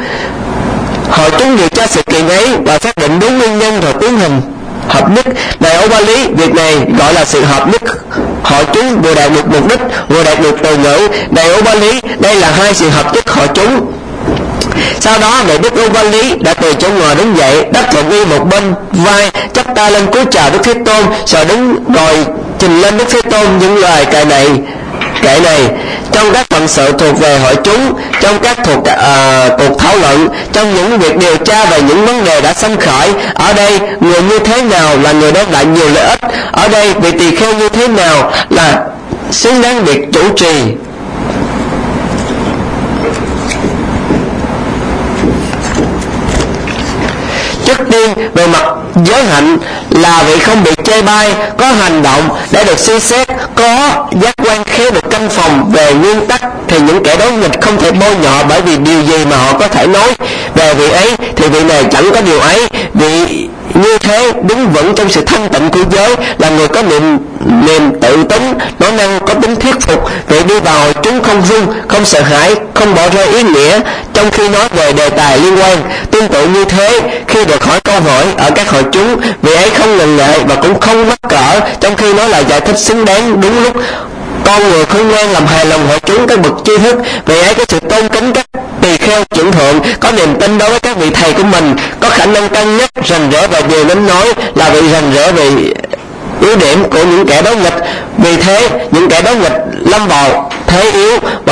điều tra sự kiện ấy và xác định đúng nguyên nhân rồi tiến hành hợp nhất. Này Ubali, việc này gọi là sự hợp nhất hội chúng vừa đạt được mục đích vừa đạt được từ ngữ. Này Ubali, đây là 2 sự hợp nhất hội chúng. Sau đó Đại đức Ubali đã từ chỗ ngồi đứng dậy, đắp thuận y một bên vai, chắp tay lên cúi chào Đức Thế Tôn, rồi đứng rồi trình lên Đức Thế Tôn những lời kệ này: trong các phận sự thuộc về hội chúng, trong các cuộc thảo luận, trong những việc điều tra về những vấn đề đã sanh khởi, ở đây người như thế nào là người đem lại nhiều lợi ích, ở đây vị tỳ kheo như thế nào là xứng đáng việc chủ trì. Trước tiên, về mặt giới hạnh là vị không bị chê bai, có hành động để được suy xét, có giác quan khéo được canh phòng. Về nguyên tắc thì những kẻ đối nghịch không thể bôi nhọ, bởi vì điều gì mà họ có thể nói về vị ấy thì vị này chẳng có điều ấy. Vị như thế đứng vững trong sự thanh tịnh của giới, là người có niềm tự tính, nói năng có tính thuyết phục. Vị đi vào hội chúng không run, không sợ hãi, không bỏ rơi ý nghĩa trong khi nói về đề tài liên quan. Tương tự như thế, khi được hỏi câu hỏi ở các hội chúng, vị ấy không ngần ngại và cũng không mắc cỡ trong khi nói lời giải thích xứng đáng đúng lúc. Con người khôn ngoan làm hài lòng hội chúng các bậc tri thức. Vị ấy có sự tôn kính các tỳ kheo trưởng thượng, có niềm tin đối với các vị thầy của mình, có khả năng cân nhắc rành rẽ về điều nên nói, là vị rành rẽ về ưu điểm của những kẻ đối nghịch. Vì thế những kẻ đối nghịch lâm vào thế yếu và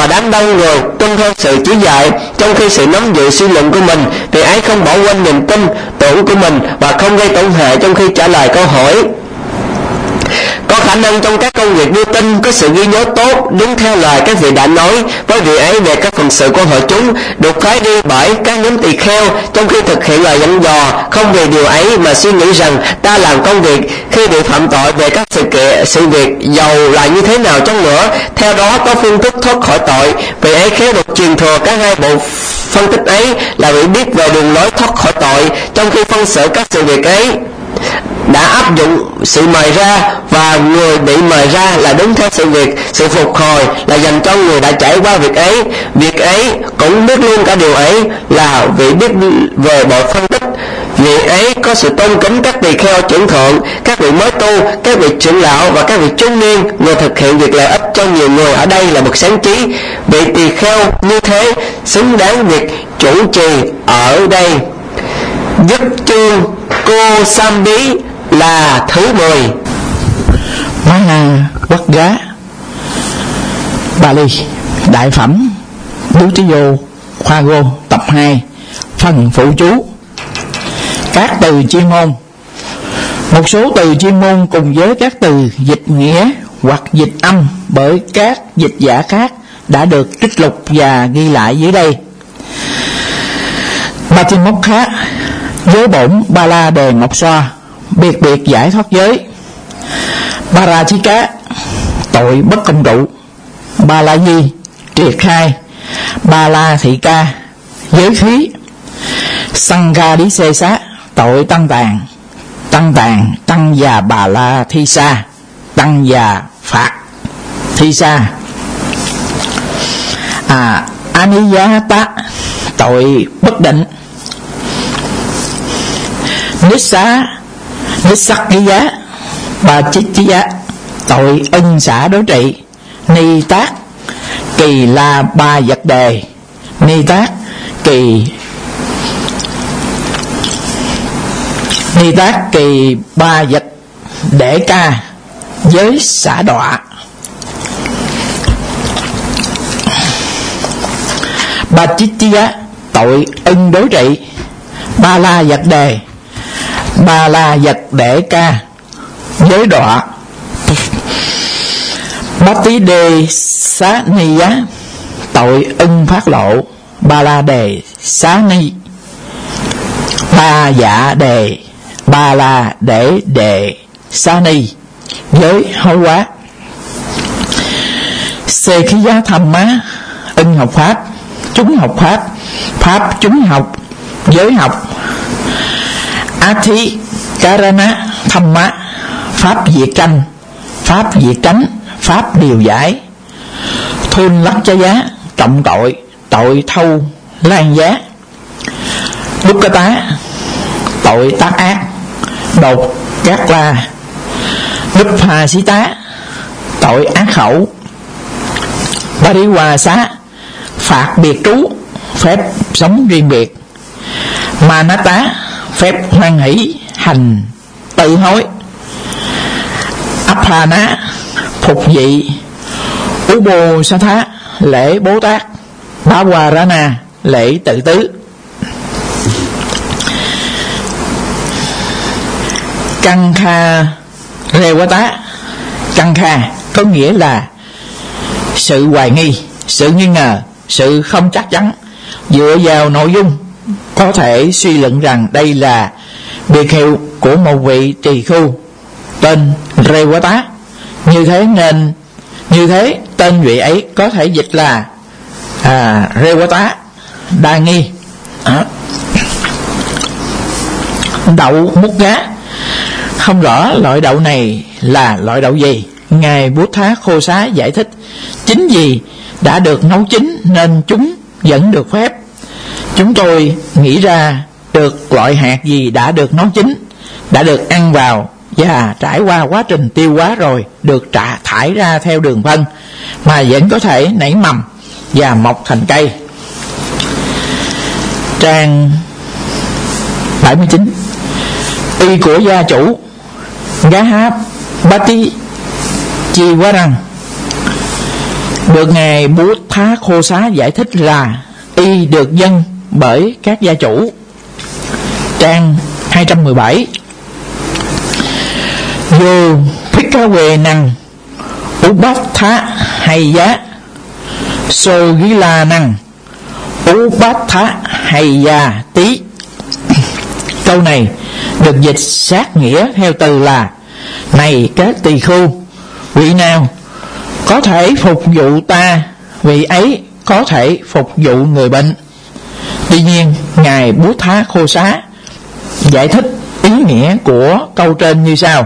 đám đông người tuân theo sự chỉ dạy, trong khi sự nắm giữ suy luận của mình. Vị ấy không bỏ quên niềm tin tưởng của mình và không gây tổn hại trong khi trả lời câu hỏi. Có khả năng trong các công việc đưa tin có sự ghi nhớ tốt, đúng theo lời các vị đã nói với vị ấy về các phận sự của hội chúng, được phái đi bởi các nhóm tỳ kheo, trong khi thực hiện lời dặn dò, không vì điều ấy mà suy nghĩ rằng ta làm công việc. Khi bị phạm tội về các sự việc dầu là như thế nào chăng nữa, theo đó có phương thức thoát khỏi tội. Vị ấy khéo được truyền thừa các hai bộ phân tích ấy, là vị biết về đường lối thoát khỏi tội, trong khi phân xử các sự việc ấy đã áp dụng sự mời ra, và người bị mời ra là đúng theo sự việc. Sự phục hồi là dành cho người đã trải qua việc ấy. Việc ấy cũng biết luôn cả điều ấy, là vị biết về bộ phân tích. Vị ấy có sự tôn kính các tỳ kheo trưởng thượng, các vị mới tu, các vị trưởng lão và các vị trung niên. Người thực hiện việc lợi ích cho nhiều người ở đây là bậc sáng trí. Vị tỳ kheo như thế xứng đáng việc chủ trì ở đây. Dứt chương Kosambi là thứ 10. Maha Bất Gá Bali Đại phẩm Bú Tí Vô Khoa Gô tập 2 phần phụ chú. Các từ chuyên môn. Một số từ chuyên môn cùng với các từ dịch nghĩa hoặc dịch âm bởi các dịch giả khác đã được trích lục và ghi lại dưới đây. Batimokha giới bổn Ba La Đề Ngọc Xoa, biệt biệt giải thoát giới. Parachika tội bất công trụ. Ba La Di triệt khai. Ba La Thị Ca giới khí. Sangha Đi Xê Xá tội tăng tàn. Tăng tàn tăng già Bà La Thi Sa, tăng già phạt Thi Sa. Aniyata tội bất định. Nissakkiya Bachittiya tội ân xả đối trị. Ni tác kỳ la ba vật đề. Ni tác kỳ ba vật để ca giới xả đọa. Bachittiya tội ân đối trị. Ba la vật đề. Ba la vật để ca giới đọa. Bati đề xá ni á tội ân phát lộ. Ba la đề xá ni. Ba dạ đề. Ba la để đề xá ni giới hối quá. Xê khí giá thầm má ân học pháp. Chúng học pháp. Pháp chúng học. Giới học. Athi Karana thâm má pháp diệt tranh. Pháp diệt tránh. Pháp điều giải. Thôn lắc cha giá trọng tội. Tội thâu lan giá. Dukkata tội tác ác. Đột gác la. Duppha xí tá tội ác khẩu. Pariwa xá phạt biệt trú, phép sống riêng biệt. Manata phép hoan hỷ hành tự hối. Apana phục vị. Ubo sa thá lễ Bố Tát. Bhawarana lễ tự tứ. Căn kha rewata. Căn kha có nghĩa là sự hoài nghi, sự nghi ngờ, sự không chắc chắn. Dựa vào nội dung có thể suy luận rằng đây là biệt hiệu của một vị tỳ khưu tên Rewata. Như thế tên vị ấy có thể dịch là Rewata đa nghi. Đậu mút gá không rõ loại đậu này là loại đậu gì. Ngài Bút Thá Khô Xá giải thích chính vì đã được nấu chín nên chúng vẫn được phép. Chúng tôi nghĩ ra được loại hạt gì đã được nấu chín, đã được ăn vào và trải qua quá trình tiêu hóa rồi được thải ra theo đường phân mà vẫn có thể nảy mầm và mọc thành cây. Trang 79. Y của gia chủ Gaha Bati Chi Quá Răng được Ngài Bút Thá Khô Xá giải thích là y được dâng bởi các gia chủ. Trang 217. Vô Phikawe năng Upattha hay giá So Gila năng Upattha hay gia tí. Câu này được dịch sát nghĩa theo từ là: này các tỳ khưu, vị nào có thể phục vụ ta, vị ấy có thể phục vụ người bệnh. Tuy nhiên Ngài Bút Thá Khô Xá giải thích ý nghĩa của câu trên như sau: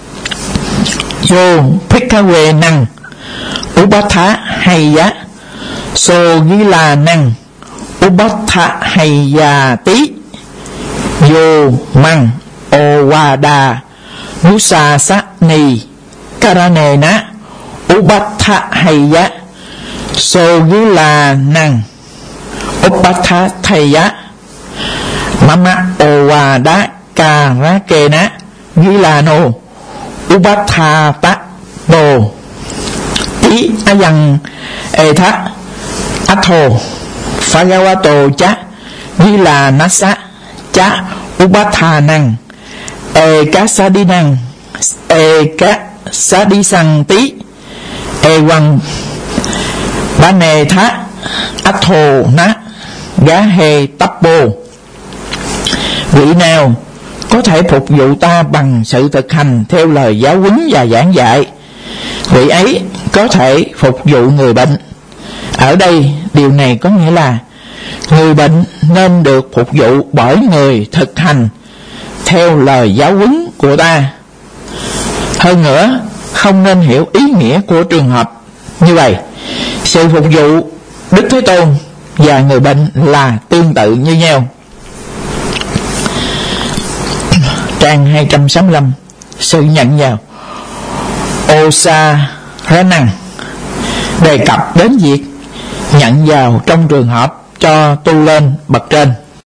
Vô Phikawe năng Upattha hay giá So Gila năng Upattha hay gia tí. Vô măng Owada Nusa Ni Karane na Upattha hay giá So Gila năng Upattha thầy giá Mama Owada Karake na Gilano Upattha ta đồ Tí ayang etha Atho Phagawato cha Gila nasa cha Upattha năng Ekasadi năng Ekasadi sang tí Ewan Bane tha Atho na Gá hê tappo. Vị nào có thể phục vụ ta bằng sự thực hành theo lời giáo huấn và giảng dạy, vị ấy có thể phục vụ người bệnh. Ở đây điều này có nghĩa là người bệnh nên được phục vụ bởi người thực hành theo lời giáo huấn của ta. Hơn nữa, không nên hiểu ý nghĩa của trường hợp như vậy. Sự phục vụ Đức Thế Tôn và người bệnh là tương tự như nhau. Trang 265. Sự nhận vào Osa Ranang đề cập đến việc nhận vào trong trường hợp cho tu lên bậc trên.